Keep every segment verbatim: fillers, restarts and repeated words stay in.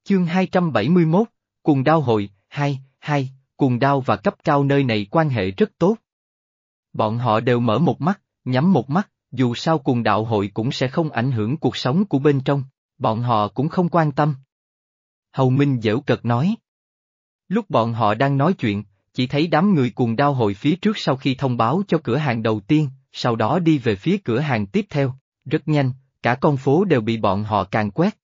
Chương hai trăm bảy mươi mốt, Cuồng Đao Hội, hai, hai, Cuồng Đao và cấp cao nơi này quan hệ rất tốt. Bọn họ đều mở một mắt, nhắm một mắt, dù sao Cuồng Đạo Hội cũng sẽ không ảnh hưởng cuộc sống của bên trong, bọn họ cũng không quan tâm. Hầu Minh giễu cợt nói. Lúc bọn họ đang nói chuyện, chỉ thấy đám người Cuồng Đao Hội phía trước sau khi thông báo cho cửa hàng đầu tiên, sau đó đi về phía cửa hàng tiếp theo, rất nhanh, cả con phố đều bị bọn họ càn quét.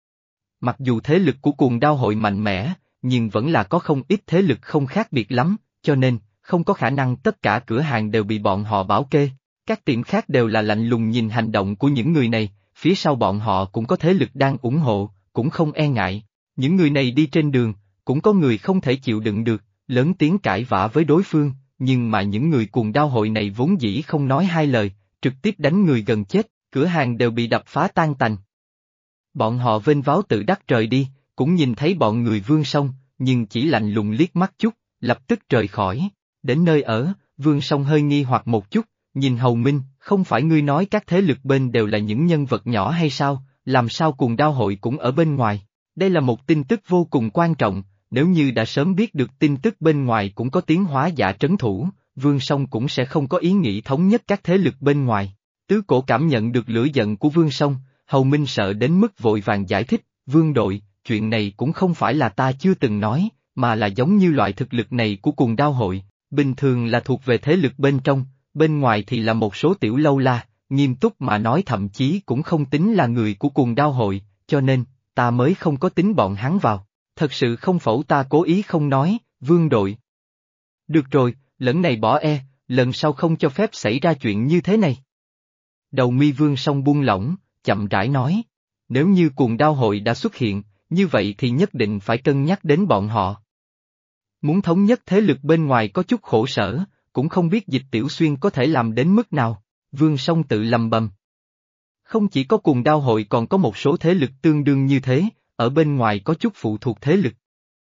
Mặc dù thế lực của Cuồng Đao Hội mạnh mẽ, nhưng vẫn là có không ít thế lực không khác biệt lắm, cho nên, không có khả năng tất cả cửa hàng đều bị bọn họ bảo kê. Các tiệm khác đều là lạnh lùng nhìn hành động của những người này, phía sau bọn họ cũng có thế lực đang ủng hộ, cũng không e ngại. Những người này đi trên đường, cũng có người không thể chịu đựng được, lớn tiếng cãi vã với đối phương, nhưng mà những người Cuồng Đao Hội này vốn dĩ không nói hai lời, trực tiếp đánh người gần chết, cửa hàng đều bị đập phá tan tành. Bọn họ vênh váo tự đắc rời đi, cũng nhìn thấy bọn người Vương Song, nhưng chỉ lạnh lùng liếc mắt chút, lập tức rời khỏi. Đến nơi ở, Vương Song hơi nghi hoặc một chút, nhìn Hầu Minh, không phải ngươi nói các thế lực bên đều là những nhân vật nhỏ hay sao, làm sao Cuồng Đao Hội cũng ở bên ngoài. Đây là một tin tức vô cùng quan trọng, nếu như đã sớm biết được tin tức bên ngoài cũng có tiếng hóa giả trấn thủ, Vương Song cũng sẽ không có ý nghĩ thống nhất các thế lực bên ngoài. Tứ Cổ cảm nhận được lửa giận của Vương Song, Hầu Minh sợ đến mức vội vàng giải thích, Vương đội, chuyện này cũng không phải là ta chưa từng nói, mà là giống như loại thực lực này của Cuồng Đao Hội, bình thường là thuộc về thế lực bên trong, bên ngoài thì là một số tiểu lâu la, nghiêm túc mà nói thậm chí cũng không tính là người của Cuồng Đao Hội, cho nên, ta mới không có tính bọn hắn vào, thật sự không phẫu ta cố ý không nói, Vương đội. Được rồi, lần này bỏ e, lần sau không cho phép xảy ra chuyện như thế này. Đầu mi Vương Song buông lỏng, chậm rãi nói, nếu như Cuồng Đao Hội đã xuất hiện, như vậy thì nhất định phải cân nhắc đến bọn họ. Muốn thống nhất thế lực bên ngoài có chút khổ sở, cũng không biết Dịch Tiểu Xuyên có thể làm đến mức nào, Vương Song tự lầm bầm. Không chỉ có Cuồng Đao Hội còn có một số thế lực tương đương như thế, ở bên ngoài có chút phụ thuộc thế lực.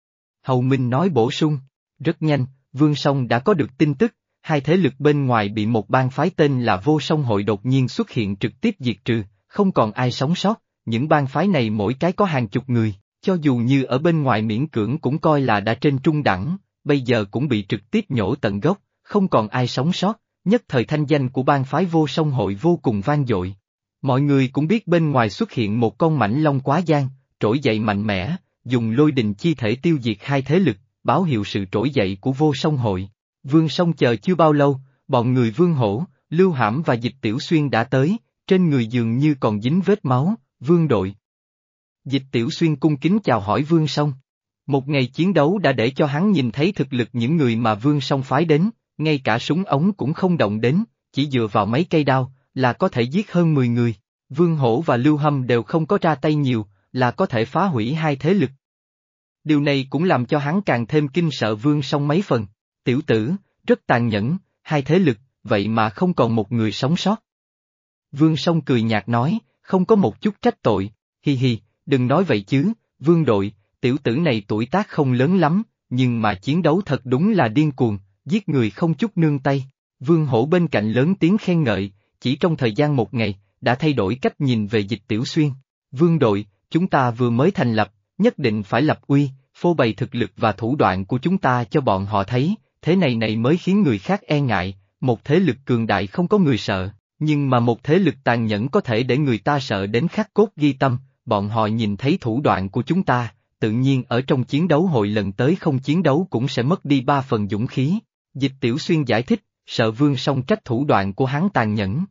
Hầu Minh nói bổ sung, rất nhanh, Vương Song đã có được tin tức, hai thế lực bên ngoài bị một bang phái tên là Vô Song Hội đột nhiên xuất hiện trực tiếp diệt trừ, không còn ai sống sót, những bang phái này mỗi cái có hàng chục người, cho dù như ở bên ngoài miễn cưỡng cũng coi là đã trên trung đẳng, bây giờ cũng bị trực tiếp nhổ tận gốc, không còn ai sống sót, nhất thời thanh danh của bang phái Vô Song Hội vô cùng vang dội. Mọi người cũng biết bên ngoài xuất hiện một con mãnh long quá giang, trỗi dậy mạnh mẽ, dùng lôi đình chi thể tiêu diệt hai thế lực, báo hiệu sự trỗi dậy của Vô Song Hội. Vương Song chờ chưa bao lâu, bọn người Vương Hổ, Lưu Hãm và Dịch Tiểu Xuyên đã tới, trên người dường như còn dính vết máu, Vương đội. Dịch Tiểu Xuyên cung kính chào hỏi Vương Song. Một ngày chiến đấu đã để cho hắn nhìn thấy thực lực những người mà Vương Song phái đến, ngay cả súng ống cũng không động đến, chỉ dựa vào mấy cây đao, là có thể giết hơn mười người. Vương Hổ và Lưu Hâm đều không có ra tay nhiều, là có thể phá hủy hai thế lực. Điều này cũng làm cho hắn càng thêm kinh sợ Vương Song mấy phần. Tiểu tử, rất tàn nhẫn, hai thế lực, vậy mà không còn một người sống sót. Vương Song cười nhạt nói, không có một chút trách tội, hi hi, đừng nói vậy chứ, Vương đội, tiểu tử này tuổi tác không lớn lắm, nhưng mà chiến đấu thật đúng là điên cuồng, giết người không chút nương tay. Vương Hổ bên cạnh lớn tiếng khen ngợi, chỉ trong thời gian một ngày, đã thay đổi cách nhìn về Dịch Tiểu Xuyên. Vương đội, chúng ta vừa mới thành lập, nhất định phải lập uy, phô bày thực lực và thủ đoạn của chúng ta cho bọn họ thấy, thế này này mới khiến người khác e ngại, một thế lực cường đại không có người sợ, nhưng mà một thế lực tàn nhẫn có thể để người ta sợ đến khắc cốt ghi tâm, bọn họ nhìn thấy thủ đoạn của chúng ta, tự nhiên ở trong chiến đấu hội lần tới không chiến đấu cũng sẽ mất đi ba phần dũng khí. Dịch Tiểu Xuyên giải thích, sợ Vương Song trách thủ đoạn của hắn tàn nhẫn.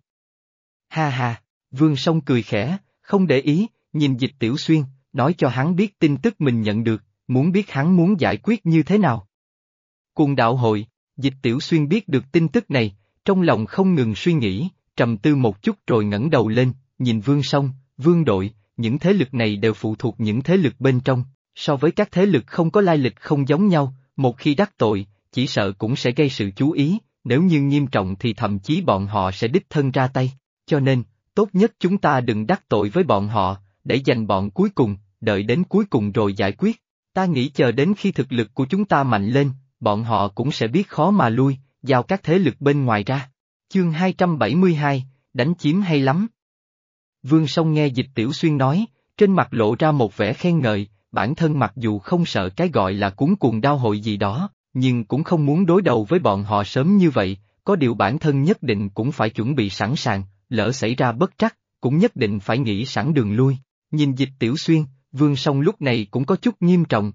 Ha ha, Vương Song cười khẽ, không để ý, nhìn Dịch Tiểu Xuyên, nói cho hắn biết tin tức mình nhận được, muốn biết hắn muốn giải quyết như thế nào. Cuồng Đạo Hội, Dịch Tiểu Xuyên biết được tin tức này, trong lòng không ngừng suy nghĩ, trầm tư một chút rồi ngẩng đầu lên, nhìn Vương Song, Vương đội, những thế lực này đều phụ thuộc những thế lực bên trong, so với các thế lực không có lai lịch không giống nhau, một khi đắc tội, chỉ sợ cũng sẽ gây sự chú ý, nếu như nghiêm trọng thì thậm chí bọn họ sẽ đích thân ra tay, cho nên, tốt nhất chúng ta đừng đắc tội với bọn họ, để dành bọn cuối cùng, đợi đến cuối cùng rồi giải quyết. Ta nghĩ chờ đến khi thực lực của chúng ta mạnh lên, bọn họ cũng sẽ biết khó mà lui, giao các thế lực bên ngoài ra. Chương hai trăm bảy mươi hai, đánh chiếm hay lắm. Vương Song nghe Dịch Tiểu Xuyên nói, trên mặt lộ ra một vẻ khen ngợi, bản thân mặc dù không sợ cái gọi là cuống cuồng đao hội gì đó, nhưng cũng không muốn đối đầu với bọn họ sớm như vậy, có điều bản thân nhất định cũng phải chuẩn bị sẵn sàng, lỡ xảy ra bất trắc, cũng nhất định phải nghĩ sẵn đường lui. Nhìn Dịch Tiểu Xuyên, Vương Song lúc này cũng có chút nghiêm trọng.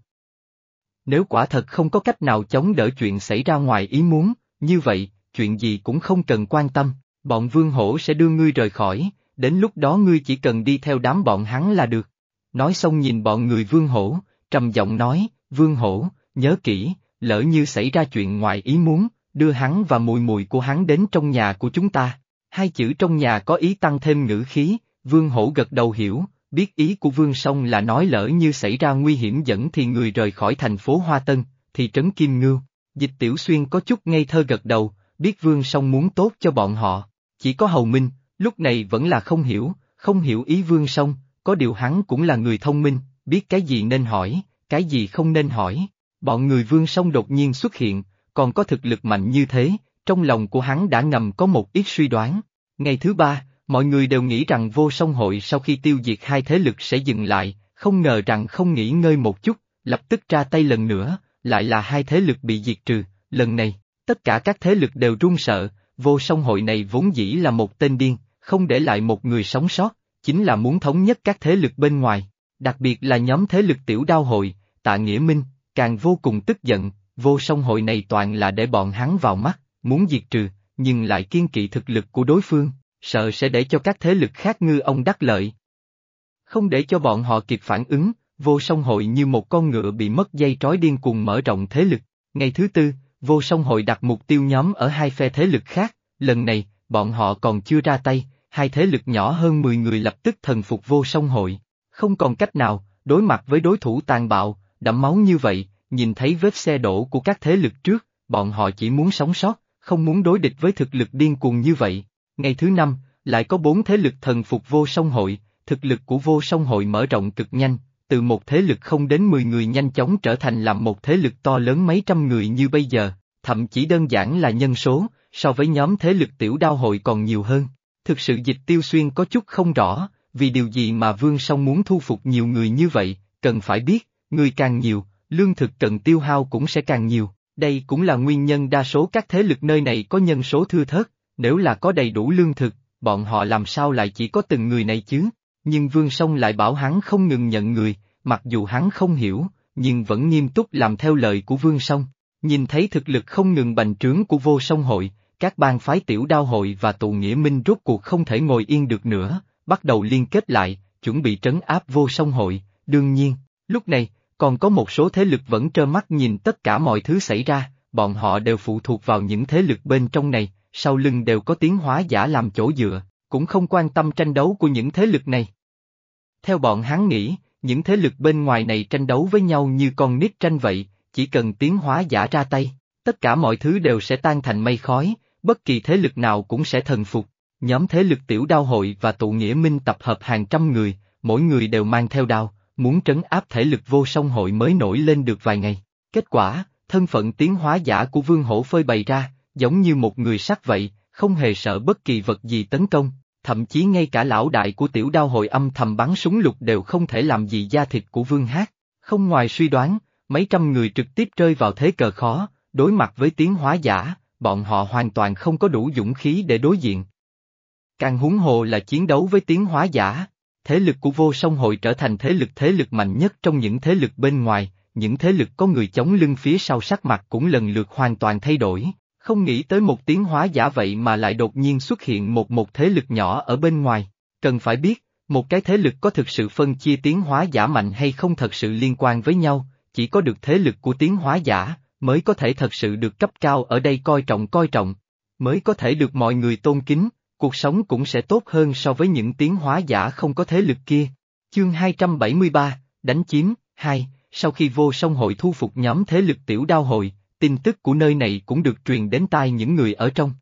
Nếu quả thật không có cách nào chống đỡ chuyện xảy ra ngoài ý muốn, như vậy, chuyện gì cũng không cần quan tâm, bọn Vương Hổ sẽ đưa ngươi rời khỏi, đến lúc đó ngươi chỉ cần đi theo đám bọn hắn là được. Nói xong nhìn bọn người Vương Hổ, trầm giọng nói, Vương Hổ, nhớ kỹ, lỡ như xảy ra chuyện ngoài ý muốn, đưa hắn và mùi mùi của hắn đến trong nhà của chúng ta. Hai chữ trong nhà có ý tăng thêm ngữ khí, Vương Hổ gật đầu hiểu, biết ý của Vương Song là nói lỡ như xảy ra nguy hiểm dẫn thì người rời khỏi thành phố Hoa Tân, thị trấn Kim Ngưu. Dịch Tiểu Xuyên có chút ngây thơ gật đầu, biết Vương Song muốn tốt cho bọn họ. Chỉ có Hầu Minh, lúc này vẫn là không hiểu, không hiểu ý Vương Song, có điều hắn cũng là người thông minh, biết cái gì nên hỏi, cái gì không nên hỏi. Bọn người Vương Song đột nhiên xuất hiện, còn có thực lực mạnh như thế, trong lòng của hắn đã ngầm có một ít suy đoán. Ngày thứ ba, mọi người đều nghĩ rằng Vô Song Hội sau khi tiêu diệt hai thế lực sẽ dừng lại, không ngờ rằng không nghỉ ngơi một chút, lập tức ra tay lần nữa, lại là hai thế lực bị diệt trừ. Lần này, tất cả các thế lực đều run sợ, Vô Song Hội này vốn dĩ là một tên điên, không để lại một người sống sót, chính là muốn thống nhất các thế lực bên ngoài, đặc biệt là nhóm thế lực Tiểu Đao Hội, Tạ Nghĩa Minh, càng vô cùng tức giận, Vô Song Hội này toàn là để bọn hắn vào mắt, muốn diệt trừ, nhưng lại kiêng kỵ thực lực của đối phương, sợ sẽ để cho các thế lực khác ngư ông đắc lợi. Không để cho bọn họ kịp phản ứng, Vô Song Hội như một con ngựa bị mất dây trói điên cuồng mở rộng thế lực. Ngày thứ tư, Vô Song Hội đặt mục tiêu nhóm ở hai phe thế lực khác, lần này, bọn họ còn chưa ra tay, hai thế lực nhỏ hơn mười người lập tức thần phục Vô Song Hội. Không còn cách nào, đối mặt với đối thủ tàn bạo, đẫm máu như vậy, nhìn thấy vết xe đổ của các thế lực trước, bọn họ chỉ muốn sống sót, không muốn đối địch với thực lực điên cuồng như vậy. Ngày thứ năm, lại có bốn thế lực thần phục Vô Song Hội, thực lực của Vô Song Hội mở rộng cực nhanh, từ một thế lực không đến mười người nhanh chóng trở thành làm một thế lực to lớn mấy trăm người như bây giờ, thậm chí đơn giản là nhân số, so với nhóm thế lực Tiểu Đao Hội còn nhiều hơn. Thực sự Dịch Tiêu Xuyên có chút không rõ, vì điều gì mà Vương Song muốn thu phục nhiều người như vậy, cần phải biết, người càng nhiều, lương thực cần tiêu hao cũng sẽ càng nhiều, đây cũng là nguyên nhân đa số các thế lực nơi này có nhân số thưa thớt, nếu là có đầy đủ lương thực, bọn họ làm sao lại chỉ có từng người này chứ, nhưng Vương Song lại bảo hắn không ngừng nhận người, mặc dù hắn không hiểu, nhưng vẫn nghiêm túc làm theo lời của Vương Song. Nhìn thấy thực lực không ngừng bành trướng của Vô Song Hội, các bang phái Tiểu Đao Hội và Tụ Nghĩa Minh rốt cuộc không thể ngồi yên được nữa, bắt đầu liên kết lại, chuẩn bị trấn áp Vô Song Hội. Đương nhiên, lúc này, còn có một số thế lực vẫn trơ mắt nhìn tất cả mọi thứ xảy ra, bọn họ đều phụ thuộc vào những thế lực bên trong này, sau lưng đều có tiến hóa giả làm chỗ dựa, cũng không quan tâm tranh đấu của những thế lực này. Theo bọn hắn nghĩ, những thế lực bên ngoài này tranh đấu với nhau như con nít tranh vậy, chỉ cần tiến hóa giả ra tay, tất cả mọi thứ đều sẽ tan thành mây khói, bất kỳ thế lực nào cũng sẽ thần phục. Nhóm thế lực Tiểu Đao Hội và Tụ Nghĩa Minh tập hợp hàng trăm người, mỗi người đều mang theo đao, muốn trấn áp thể lực Vô Song Hội mới nổi lên được vài ngày. Kết quả, thân phận tiến hóa giả của Vương Hổ phơi bày ra, giống như một người sắt vậy, không hề sợ bất kỳ vật gì tấn công, thậm chí ngay cả lão đại của Tiểu Đao Hội âm thầm bắn súng lục đều không thể làm gì da thịt của Vương Hát. Không ngoài suy đoán, mấy trăm người trực tiếp rơi vào thế cờ khó, đối mặt với tiến hóa giả, bọn họ hoàn toàn không có đủ dũng khí để đối diện. Càng huống hồ là chiến đấu với tiến hóa giả, thế lực của Vô Song Hội trở thành thế lực thế lực mạnh nhất trong những thế lực bên ngoài, những thế lực có người chống lưng phía sau sắc mặt cũng lần lượt hoàn toàn thay đổi, không nghĩ tới một tiến hóa giả vậy mà lại đột nhiên xuất hiện một một thế lực nhỏ ở bên ngoài. Cần phải biết, một cái thế lực có thực sự phân chia tiến hóa giả mạnh hay không thật sự liên quan với nhau, chỉ có được thế lực của tiến hóa giả, mới có thể thật sự được cấp cao ở đây coi trọng coi trọng, mới có thể được mọi người tôn kính, cuộc sống cũng sẽ tốt hơn so với những tiến hóa giả không có thế lực kia. Chương hai trăm bảy mươi ba, đánh chiếm, hai, sau khi Vô Song Hội thu phục nhóm thế lực Tiểu Đao Hội, tin tức của nơi này cũng được truyền đến tai những người ở trong.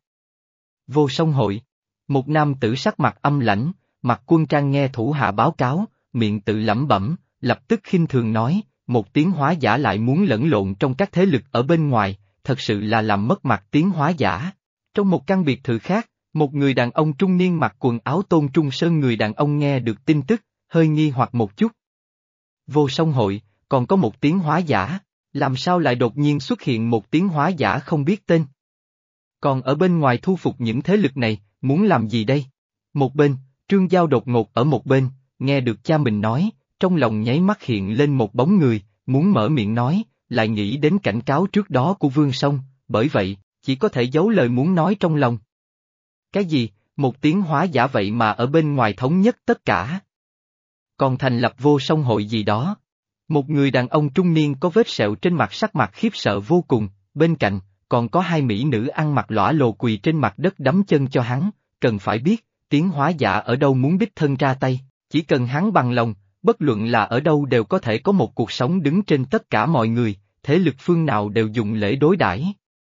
Vô Song Hội, một nam tử sắc mặt âm lãnh, mặc quân trang nghe thủ hạ báo cáo, miệng tự lẩm bẩm, lập tức khinh thường nói, một tiến hóa giả lại muốn lẫn lộn trong các thế lực ở bên ngoài, thật sự là làm mất mặt tiến hóa giả. Trong một căn biệt thự khác, một người đàn ông trung niên mặc quần áo tôn trung sơn người đàn ông nghe được tin tức, hơi nghi hoặc một chút. Vô Song Hội, còn có một tiến hóa giả, làm sao lại đột nhiên xuất hiện một tiến hóa giả không biết tên? Còn ở bên ngoài thu phục những thế lực này, muốn làm gì đây? Một bên, Trương Giao đột ngột ở một bên, nghe được cha mình nói, trong lòng nháy mắt hiện lên một bóng người, muốn mở miệng nói, lại nghĩ đến cảnh cáo trước đó của Vương Song, bởi vậy, chỉ có thể giấu lời muốn nói trong lòng. Cái gì, một tiến hóa giả vậy mà ở bên ngoài thống nhất tất cả? Còn thành lập Vô Song Hội gì đó? Một người đàn ông trung niên có vết sẹo trên mặt sắc mặt khiếp sợ vô cùng, bên cạnh, còn có hai mỹ nữ ăn mặc lõa lồ quỳ trên mặt đất đấm chân cho hắn, cần phải biết, tiến hóa giả ở đâu muốn đích thân ra tay, chỉ cần hắn bằng lòng, bất luận là ở đâu đều có thể có một cuộc sống đứng trên tất cả mọi người, thế lực phương nào đều dùng lễ đối đãi.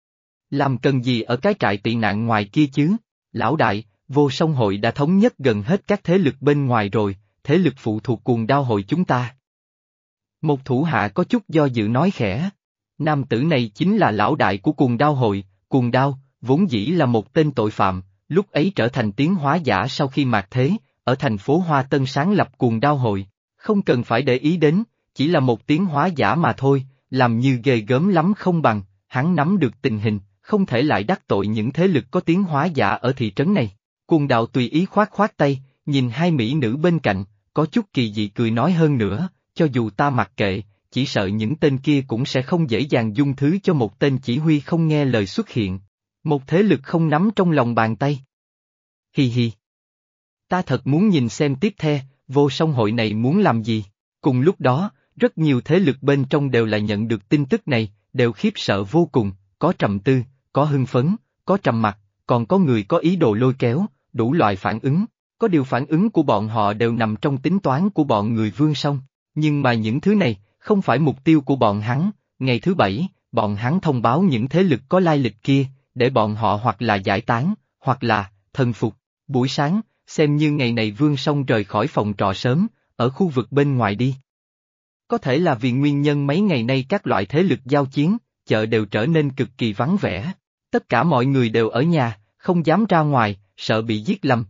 Làm cần gì ở cái trại tị nạn ngoài kia chứ? Lão đại, Vô Song Hội đã thống nhất gần hết các thế lực bên ngoài rồi, thế lực phụ thuộc Cuồng Đao Hội chúng ta. Một thủ hạ có chút do dự nói khẽ. Nam tử này chính là lão đại của Cuồng Đao Hội, Cuồng Đao, vốn dĩ là một tên tội phạm, lúc ấy trở thành tiến hóa giả sau khi mạt thế, ở thành phố Hoa Tân sáng lập Cuồng Đao Hội, không cần phải để ý đến, chỉ là một tiến hóa giả mà thôi, làm như ghê gớm lắm không bằng, hắn nắm được tình hình, không thể lại đắc tội những thế lực có tiến hóa giả ở thị trấn này. Cuồng Đạo tùy ý khoát khoát tay, nhìn hai mỹ nữ bên cạnh, có chút kỳ dị cười nói hơn nữa, cho dù ta mặc kệ, chỉ sợ những tên kia cũng sẽ không dễ dàng dung thứ cho một tên chỉ huy không nghe lời xuất hiện. Một thế lực không nắm trong lòng bàn tay. Hi hi. Ta thật muốn nhìn xem tiếp theo, Vô Song Hội này muốn làm gì. Cùng lúc đó, rất nhiều thế lực bên trong đều là nhận được tin tức này, đều khiếp sợ vô cùng, có trầm tư, có hưng phấn, có trầm mặc, còn có người có ý đồ lôi kéo, đủ loại phản ứng. Có điều phản ứng của bọn họ đều nằm trong tính toán của bọn người Vương Song, nhưng mà những thứ này, không phải mục tiêu của bọn hắn. Ngày thứ bảy, bọn hắn thông báo những thế lực có lai lịch kia, để bọn họ hoặc là giải tán, hoặc là thần phục. Buổi sáng, xem như ngày này Vương Song rời khỏi phòng trọ sớm, ở khu vực bên ngoài đi. Có thể là vì nguyên nhân mấy ngày nay các loại thế lực giao chiến, chợ đều trở nên cực kỳ vắng vẻ. Tất cả mọi người đều ở nhà, không dám ra ngoài, sợ bị giết lầm.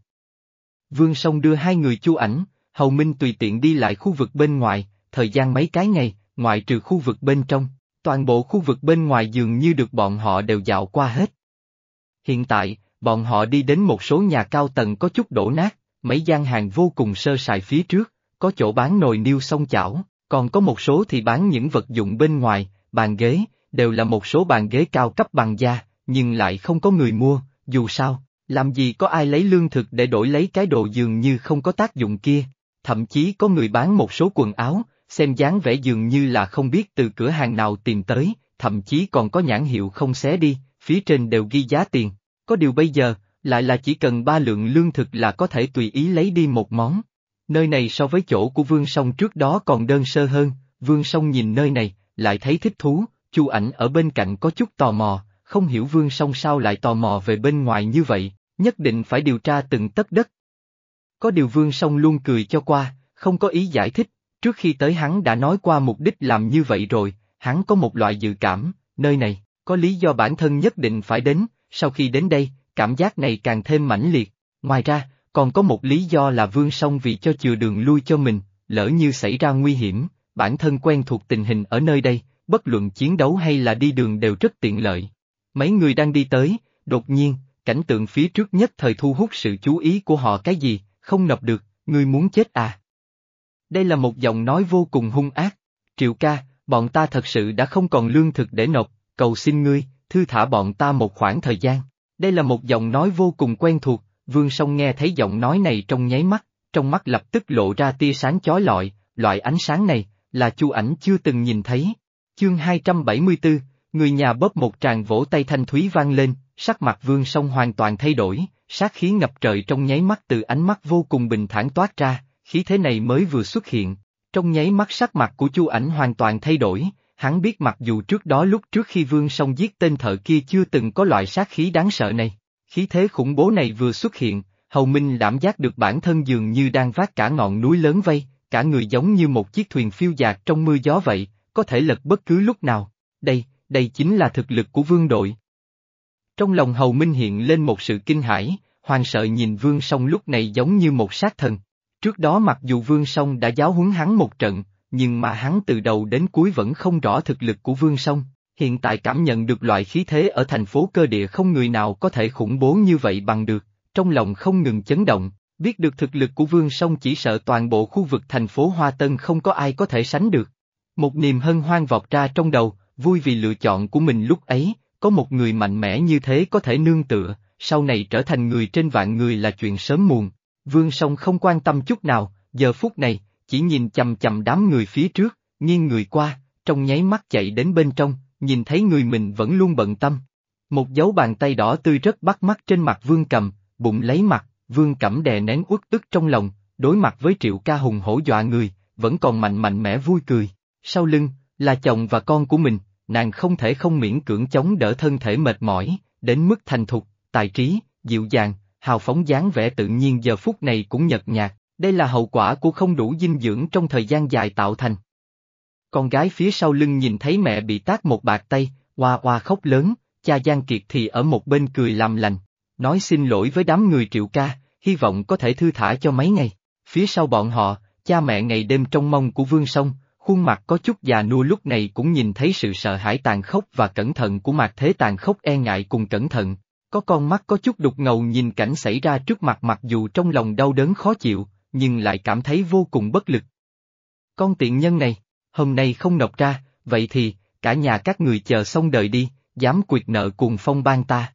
Vương Song đưa hai người Chu Ảnh, Hầu Minh tùy tiện đi lại khu vực bên ngoài, thời gian mấy cái ngày, ngoại trừ khu vực bên trong, toàn bộ khu vực bên ngoài dường như được bọn họ đều dạo qua hết. Hiện tại, bọn họ đi đến một số nhà cao tầng có chút đổ nát, mấy gian hàng vô cùng sơ sài phía trước, có chỗ bán nồi niêu xoong chảo, còn có một số thì bán những vật dụng bên ngoài, bàn ghế, đều là một số bàn ghế cao cấp bằng da, nhưng lại không có người mua, dù sao, làm gì có ai lấy lương thực để đổi lấy cái đồ dường như không có tác dụng kia, thậm chí có người bán một số quần áo, xem dáng vẻ dường như là không biết từ cửa hàng nào tìm tới, thậm chí còn có nhãn hiệu không xé đi, phía trên đều ghi giá tiền, có điều bây giờ, lại là chỉ cần ba lượng lương thực là có thể tùy ý lấy đi một món. Nơi này so với chỗ của Vương Song trước đó còn đơn sơ hơn, Vương Song nhìn nơi này, lại thấy thích thú, Chu Ảnh ở bên cạnh có chút tò mò, không hiểu Vương Song sao lại tò mò về bên ngoài như vậy, nhất định phải điều tra từng tấc đất. Có điều Vương Song luôn cười cho qua, không có ý giải thích, trước khi tới hắn đã nói qua mục đích làm như vậy rồi, hắn có một loại dự cảm, nơi này, có lý do bản thân nhất định phải đến, sau khi đến đây, cảm giác này càng thêm mãnh liệt, ngoài ra, còn có một lý do là Vương Song vì cho chừa đường lui cho mình, lỡ như xảy ra nguy hiểm, bản thân quen thuộc tình hình ở nơi đây, bất luận chiến đấu hay là đi đường đều rất tiện lợi. Mấy người đang đi tới, đột nhiên, cảnh tượng phía trước nhất thời thu hút sự chú ý của họ. Cái gì, không nộp được, ngươi muốn chết à? Đây là một giọng nói vô cùng hung ác. Triệu ca, bọn ta thật sự đã không còn lương thực để nộp, cầu xin ngươi, thư thả bọn ta một khoảng thời gian. Đây là một giọng nói vô cùng quen thuộc, Vương Song nghe thấy giọng nói này trong nháy mắt, trong mắt lập tức lộ ra tia sáng chói lọi, loại ánh sáng này, là Chu Ảnh chưa từng nhìn thấy. Chương hai trăm bảy mươi tư, người nhà bóp một tràng vỗ tay thanh thúy vang lên, sắc mặt Vương Song hoàn toàn thay đổi, sát khí ngập trời trong nháy mắt từ ánh mắt vô cùng bình thản toát ra, khí thế này mới vừa xuất hiện. Trong nháy mắt sắc mặt của Chu Ảnh hoàn toàn thay đổi, hắn biết mặc dù trước đó lúc trước khi Vương Song giết tên thợ kia chưa từng có loại sát khí đáng sợ này, khí thế khủng bố này vừa xuất hiện, Hầu Minh cảm giác được bản thân dường như đang vác cả ngọn núi lớn vây, cả người giống như một chiếc thuyền phiêu dạt trong mưa gió vậy, có thể lật bất cứ lúc nào. Đây, đây chính là thực lực của Vương đội. Trong lòng Hầu Minh hiện lên một sự kinh hãi, hoang sợ nhìn Vương Song lúc này giống như một sát thần. Trước đó mặc dù Vương Song đã giáo huấn hắn một trận, nhưng mà hắn từ đầu đến cuối vẫn không rõ thực lực của Vương Song. Hiện tại cảm nhận được loại khí thế ở thành phố cơ địa không người nào có thể khủng bố như vậy bằng được, trong lòng không ngừng chấn động, biết được thực lực của Vương Song chỉ sợ toàn bộ khu vực thành phố Hoa Tân không có ai có thể sánh được. Một niềm hân hoan vọt ra trong đầu, vui vì lựa chọn của mình lúc ấy, có một người mạnh mẽ như thế có thể nương tựa, sau này trở thành người trên vạn người là chuyện sớm muộn. Vương Song không quan tâm chút nào, giờ phút này, chỉ nhìn chằm chằm đám người phía trước, nghiêng người qua, trong nháy mắt chạy đến bên trong, nhìn thấy người mình vẫn luôn bận tâm. Một dấu bàn tay đỏ tươi rất bắt mắt trên mặt Vương Cầm, bụng lấy mặt, Vương Cẩm đè nén uất ức trong lòng, đối mặt với Triệu Ca hùng hổ dọa người, vẫn còn mạnh mạnh mẽ vui cười. Sau lưng, là chồng và con của mình, nàng không thể không miễn cưỡng chống đỡ thân thể mệt mỏi, đến mức thành thục, tài trí, dịu dàng, hào phóng dáng vẻ tự nhiên giờ phút này cũng nhợt nhạt, đây là hậu quả của không đủ dinh dưỡng trong thời gian dài tạo thành. Con gái phía sau lưng nhìn thấy mẹ bị tát một bạt tay, oa oa khóc lớn, cha Giang Kiệt thì ở một bên cười làm lành, nói xin lỗi với đám người Triệu Ca, hy vọng có thể thư thả cho mấy ngày. Phía sau bọn họ, cha mẹ ngày đêm trông mong của Vương Song, khuôn mặt có chút già nua lúc này cũng nhìn thấy sự sợ hãi tàn khốc và cẩn thận của Mạc Thế, tàn khốc e ngại cùng cẩn thận. Có con mắt có chút đục ngầu nhìn cảnh xảy ra trước mặt, mặc dù trong lòng đau đớn khó chịu, nhưng lại cảm thấy vô cùng bất lực. Con tiện nhân này, hôm nay không nộp ra, vậy thì, cả nhà các người chờ xong đời đi, dám quyệt nợ cùng Phong Bang ta.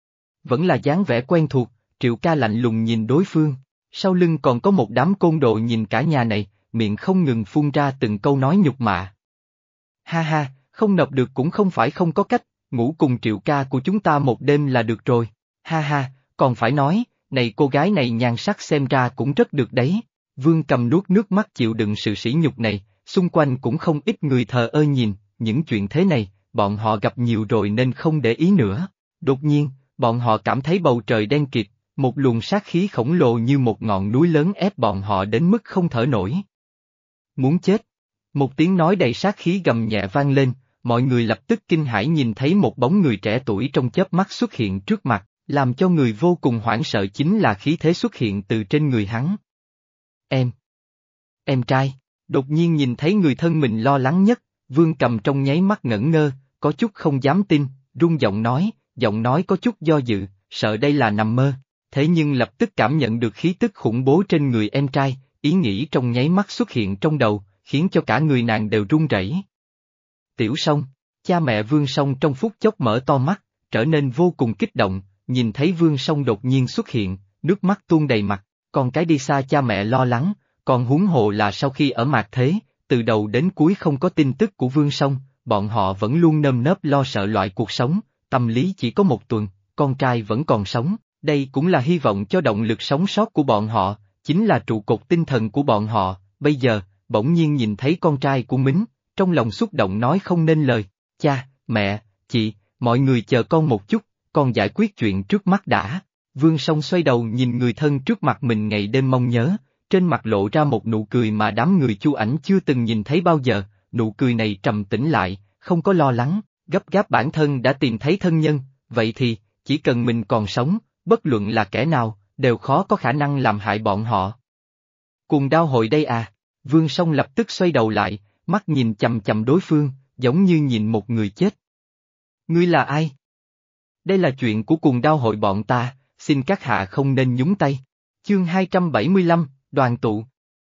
Vẫn là dáng vẻ quen thuộc, Triệu Ca lạnh lùng nhìn đối phương, sau lưng còn có một đám côn đồ nhìn cả nhà này, miệng không ngừng phun ra từng câu nói nhục mạ. Ha ha, không nộp được cũng không phải không có cách, ngủ cùng Triệu Ca của chúng ta một đêm là được rồi. Ha ha, còn phải nói, này cô gái này nhan sắc xem ra cũng rất được đấy. Vương Cầm nuốt nước mắt chịu đựng sự sỉ nhục này, xung quanh cũng không ít người thờ ơ nhìn, những chuyện thế này, bọn họ gặp nhiều rồi nên không để ý nữa. Đột nhiên, bọn họ cảm thấy bầu trời đen kịt, một luồng sát khí khổng lồ như một ngọn núi lớn ép bọn họ đến mức không thở nổi. Muốn chết. Một tiếng nói đầy sát khí gầm nhẹ vang lên, mọi người lập tức kinh hãi nhìn thấy một bóng người trẻ tuổi trong chớp mắt xuất hiện trước mặt, làm cho người vô cùng hoảng sợ chính là khí thế xuất hiện từ trên người hắn. Em. Em trai. Đột nhiên nhìn thấy người thân mình lo lắng nhất, Vương Cầm trong nháy mắt ngẩn ngơ, có chút không dám tin, run giọng nói, giọng nói có chút do dự, sợ đây là nằm mơ, thế nhưng lập tức cảm nhận được khí tức khủng bố trên người em trai, ý nghĩ trong nháy mắt xuất hiện trong đầu, khiến cho cả người nàng đều run rẩy. Tiểu Song, cha mẹ Vương Song trong phút chốc mở to mắt, trở nên vô cùng kích động, nhìn thấy Vương Song đột nhiên xuất hiện, nước mắt tuôn đầy mặt, con cái đi xa cha mẹ lo lắng, còn huống hồ là sau khi ở Mạc Thế, từ đầu đến cuối không có tin tức của Vương Song, bọn họ vẫn luôn nơm nớp lo sợ loại cuộc sống, tâm lý chỉ có một tuần, con trai vẫn còn sống, đây cũng là hy vọng cho động lực sống sót của bọn họ, chính là trụ cột tinh thần của bọn họ, bây giờ, bỗng nhiên nhìn thấy con trai của mình, trong lòng xúc động nói không nên lời, cha, mẹ, chị, mọi người chờ con một chút, con giải quyết chuyện trước mắt đã. Vương Song xoay đầu nhìn người thân trước mặt mình ngày đêm mong nhớ, trên mặt lộ ra một nụ cười mà đám người Chu Ảnh chưa từng nhìn thấy bao giờ, nụ cười này trầm tĩnh lại, không có lo lắng, gấp gáp bản thân đã tìm thấy thân nhân, vậy thì, chỉ cần mình còn sống, bất luận là kẻ nào, đều khó có khả năng làm hại bọn họ. Cùng đao hội đây à, Vương Song lập tức xoay đầu lại, mắt nhìn chằm chằm đối phương, giống như nhìn một người chết. Ngươi là ai? Đây là chuyện của cùng đao hội bọn ta, xin các hạ không nên nhúng tay. Chương hai trăm bảy mươi lăm, đoàn tụ.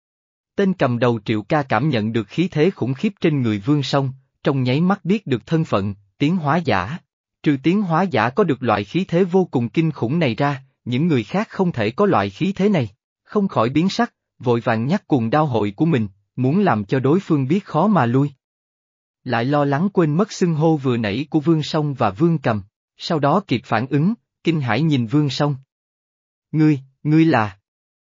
Tên cầm đầu Triệu Ca cảm nhận được khí thế khủng khiếp trên người Vương Song, trong nháy mắt biết được thân phận, tiến hóa giả. Trừ tiến hóa giả có được loại khí thế vô cùng kinh khủng này ra, những người khác không thể có loại khí thế này. Không khỏi biến sắc, vội vàng nhắc cùng đao hội của mình, muốn làm cho đối phương biết khó mà lui. Lại lo lắng quên mất xưng hô vừa nãy của Vương Song và Vương Cầm, sau đó kịp phản ứng, kinh hãi nhìn Vương Song. Ngươi, ngươi là...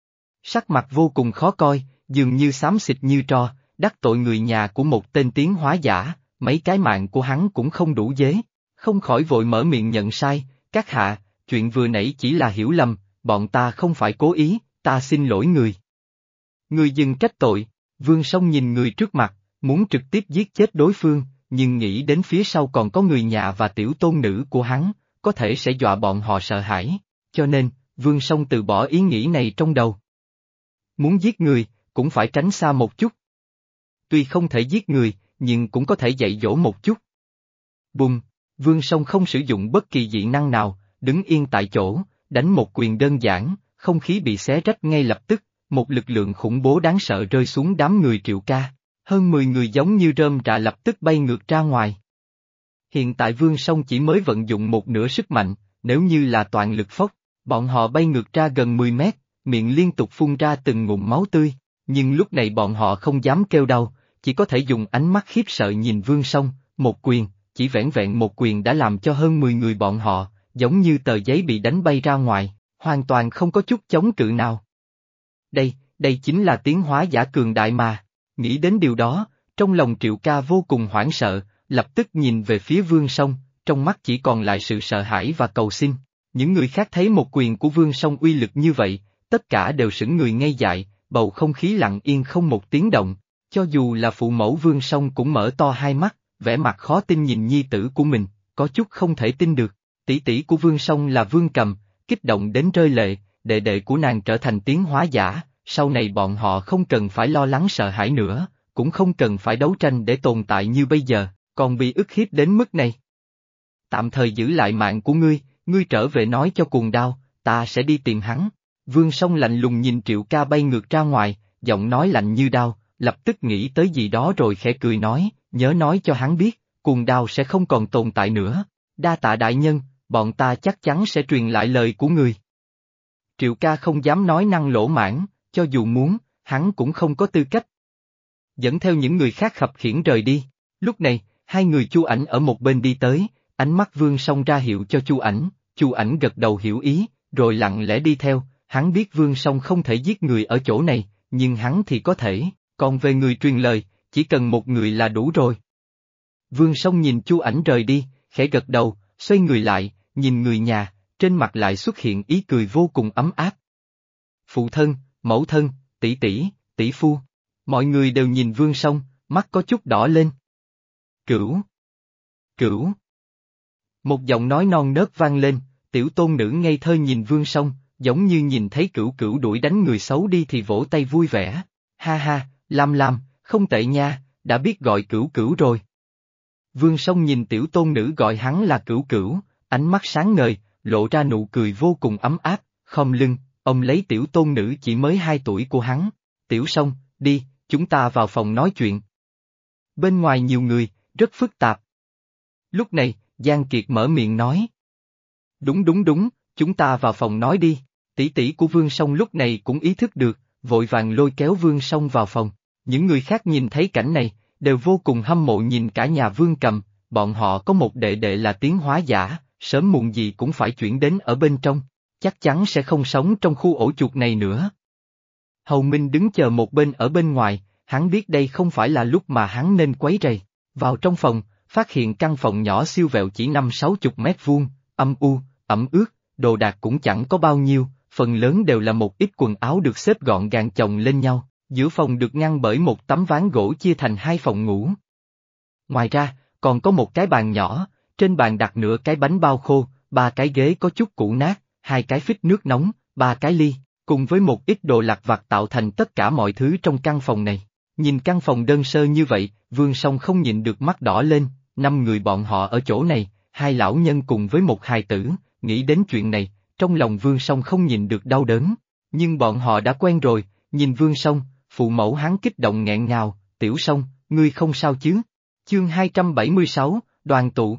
Sắc mặt vô cùng khó coi, dường như xám xịt như tro, đắc tội người nhà của một tên tiến hóa giả, mấy cái mạng của hắn cũng không đủ dế, không khỏi vội mở miệng nhận sai, các hạ, chuyện vừa nãy chỉ là hiểu lầm, bọn ta không phải cố ý, ta xin lỗi người. Người dừng trách tội, Vương Song nhìn người trước mặt, muốn trực tiếp giết chết đối phương, nhưng nghĩ đến phía sau còn có người nhà và tiểu tôn nữ của hắn, có thể sẽ dọa bọn họ sợ hãi, cho nên, Vương Song từ bỏ ý nghĩ này trong đầu. Muốn giết người, cũng phải tránh xa một chút. tuy không thể giết người, nhưng cũng có thể dạy dỗ một chút. Bùng, Vương Song không sử dụng bất kỳ dị năng nào, đứng yên tại chỗ, đánh một quyền đơn giản, không khí bị xé rách ngay lập tức, một lực lượng khủng bố đáng sợ rơi xuống đám người Triệu Ca, hơn mười người giống như rơm rạ lập tức bay ngược ra ngoài. Hiện tại Vương Song chỉ mới vận dụng một nửa sức mạnh, nếu như là toàn lực phốc, bọn họ bay ngược ra gần mười mét, miệng liên tục phun ra từng ngụm máu tươi, nhưng lúc này bọn họ không dám kêu đau, chỉ có thể dùng ánh mắt khiếp sợ nhìn Vương Song, một quyền, chỉ vẻn vẹn một quyền đã làm cho hơn mười người bọn họ, giống như tờ giấy bị đánh bay ra ngoài, hoàn toàn không có chút chống cự nào. Đây, đây chính là tiến hóa giả cường đại mà, nghĩ đến điều đó, trong lòng Triệu Ca vô cùng hoảng sợ, lập tức nhìn về phía Vương Song, trong mắt chỉ còn lại sự sợ hãi và cầu xin. Những người khác thấy một quyền của Vương Song uy lực như vậy, tất cả đều sững người ngây dại, bầu không khí lặng yên không một tiếng động, cho dù là phụ mẫu Vương Song cũng mở to hai mắt, vẻ mặt khó tin nhìn nhi tử của mình, có chút không thể tin được. Tỷ tỷ của Vương Song là Vương Cầm, kích động đến rơi lệ, đệ đệ của nàng trở thành tiến hóa giả, sau này bọn họ không cần phải lo lắng sợ hãi nữa, cũng không cần phải đấu tranh để tồn tại như bây giờ, còn bị ức hiếp đến mức này. Tạm thời giữ lại mạng của ngươi, ngươi trở về nói cho Cuồng Đao, ta sẽ đi tìm hắn. Vương Song lạnh lùng nhìn Triệu Ca bay ngược ra ngoài, giọng nói lạnh như đao, lập tức nghĩ tới gì đó rồi khẽ cười nói, nhớ nói cho hắn biết, Cuồng Đao sẽ không còn tồn tại nữa. Đa tạ đại nhân, bọn ta chắc chắn sẽ truyền lại lời của người. Triệu Ca không dám nói năng lỗ mãn, cho dù muốn, hắn cũng không có tư cách. Dẫn theo những người khác khập khiễng rời đi, lúc này, hai người Chu Ảnh ở một bên đi tới, ánh mắt Vương Song ra hiệu cho Chu Ảnh, Chu Ảnh gật đầu hiểu ý, rồi lặng lẽ đi theo, hắn biết Vương Song không thể giết người ở chỗ này, nhưng hắn thì có thể, còn về người truyền lời, chỉ cần một người là đủ rồi. Vương Song nhìn Chu Ảnh rời đi, khẽ gật đầu, xoay người lại, nhìn người nhà, trên mặt lại xuất hiện ý cười vô cùng ấm áp. Phụ thân, mẫu thân, tỷ tỷ, tỷ phu, mọi người đều nhìn Vương Song, mắt có chút đỏ lên. Cửu! Cửu! Một giọng nói non nớt vang lên, tiểu tôn nữ ngây thơ nhìn Vương Song, giống như nhìn thấy Cửu Cửu đuổi đánh người xấu đi thì vỗ tay vui vẻ. Ha ha, Lam Lam, không tệ nha, đã biết gọi Cửu Cửu rồi. Vương Song nhìn tiểu tôn nữ gọi hắn là Cửu Cửu, ánh mắt sáng ngời, lộ ra nụ cười vô cùng ấm áp, khom lưng, ông lấy tiểu tôn nữ chỉ mới hai tuổi của hắn. Tiểu Song, đi, chúng ta vào phòng nói chuyện. Bên ngoài nhiều người, rất phức tạp. Lúc này, Giang Kiệt mở miệng nói. Đúng đúng đúng, chúng ta vào phòng nói đi. Tỷ tỷ của Vương Song lúc này cũng ý thức được, vội vàng lôi kéo Vương Song vào phòng. Những người khác nhìn thấy cảnh này, đều vô cùng hâm mộ nhìn cả nhà Vương Cầm, bọn họ có một đệ đệ là tiến hóa giả, sớm muộn gì cũng phải chuyển đến ở bên trong, chắc chắn sẽ không sống trong khu ổ chuột này nữa. Hầu Minh đứng chờ một bên ở bên ngoài, hắn biết đây không phải là lúc mà hắn nên quấy rầy. Vào trong phòng, phát hiện căn phòng nhỏ siêu vẹo chỉ năm sáu chục mét vuông, âm u, ẩm ướt, đồ đạc cũng chẳng có bao nhiêu, phần lớn đều là một ít quần áo được xếp gọn gàng chồng lên nhau, giữa phòng được ngăn bởi một tấm ván gỗ chia thành hai phòng ngủ. Ngoài ra, còn có một cái bàn nhỏ, trên bàn đặt nửa cái bánh bao khô, ba cái ghế có chút cũ nát, hai cái phích nước nóng, ba cái ly, cùng với một ít đồ lặt vặt tạo thành tất cả mọi thứ trong căn phòng này. Nhìn căn phòng đơn sơ như vậy, Vương Song không nhịn được mắt đỏ lên, năm người bọn họ ở chỗ này, hai lão nhân cùng với một hài tử, nghĩ đến chuyện này, trong lòng Vương Song không nhịn được đau đớn. Nhưng bọn họ đã quen rồi, nhìn Vương Song, phụ mẫu hắn kích động nghẹn ngào, Tiểu Song, ngươi không sao chứ? Chương hai trăm bảy mươi sáu, đoàn tụ.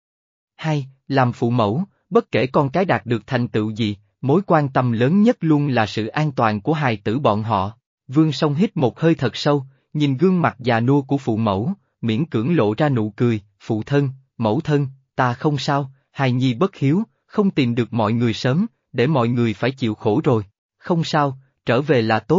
Hai, làm phụ mẫu, bất kể con cái đạt được thành tựu gì, mối quan tâm lớn nhất luôn là sự an toàn của hài tử bọn họ. Vương Song hít một hơi thật sâu, nhìn gương mặt già nua của phụ mẫu, miễn cưỡng lộ ra nụ cười, phụ thân, mẫu thân, ta không sao, hài nhi bất hiếu, không tìm được mọi người sớm, để mọi người phải chịu khổ rồi, không sao, trở về là tốt.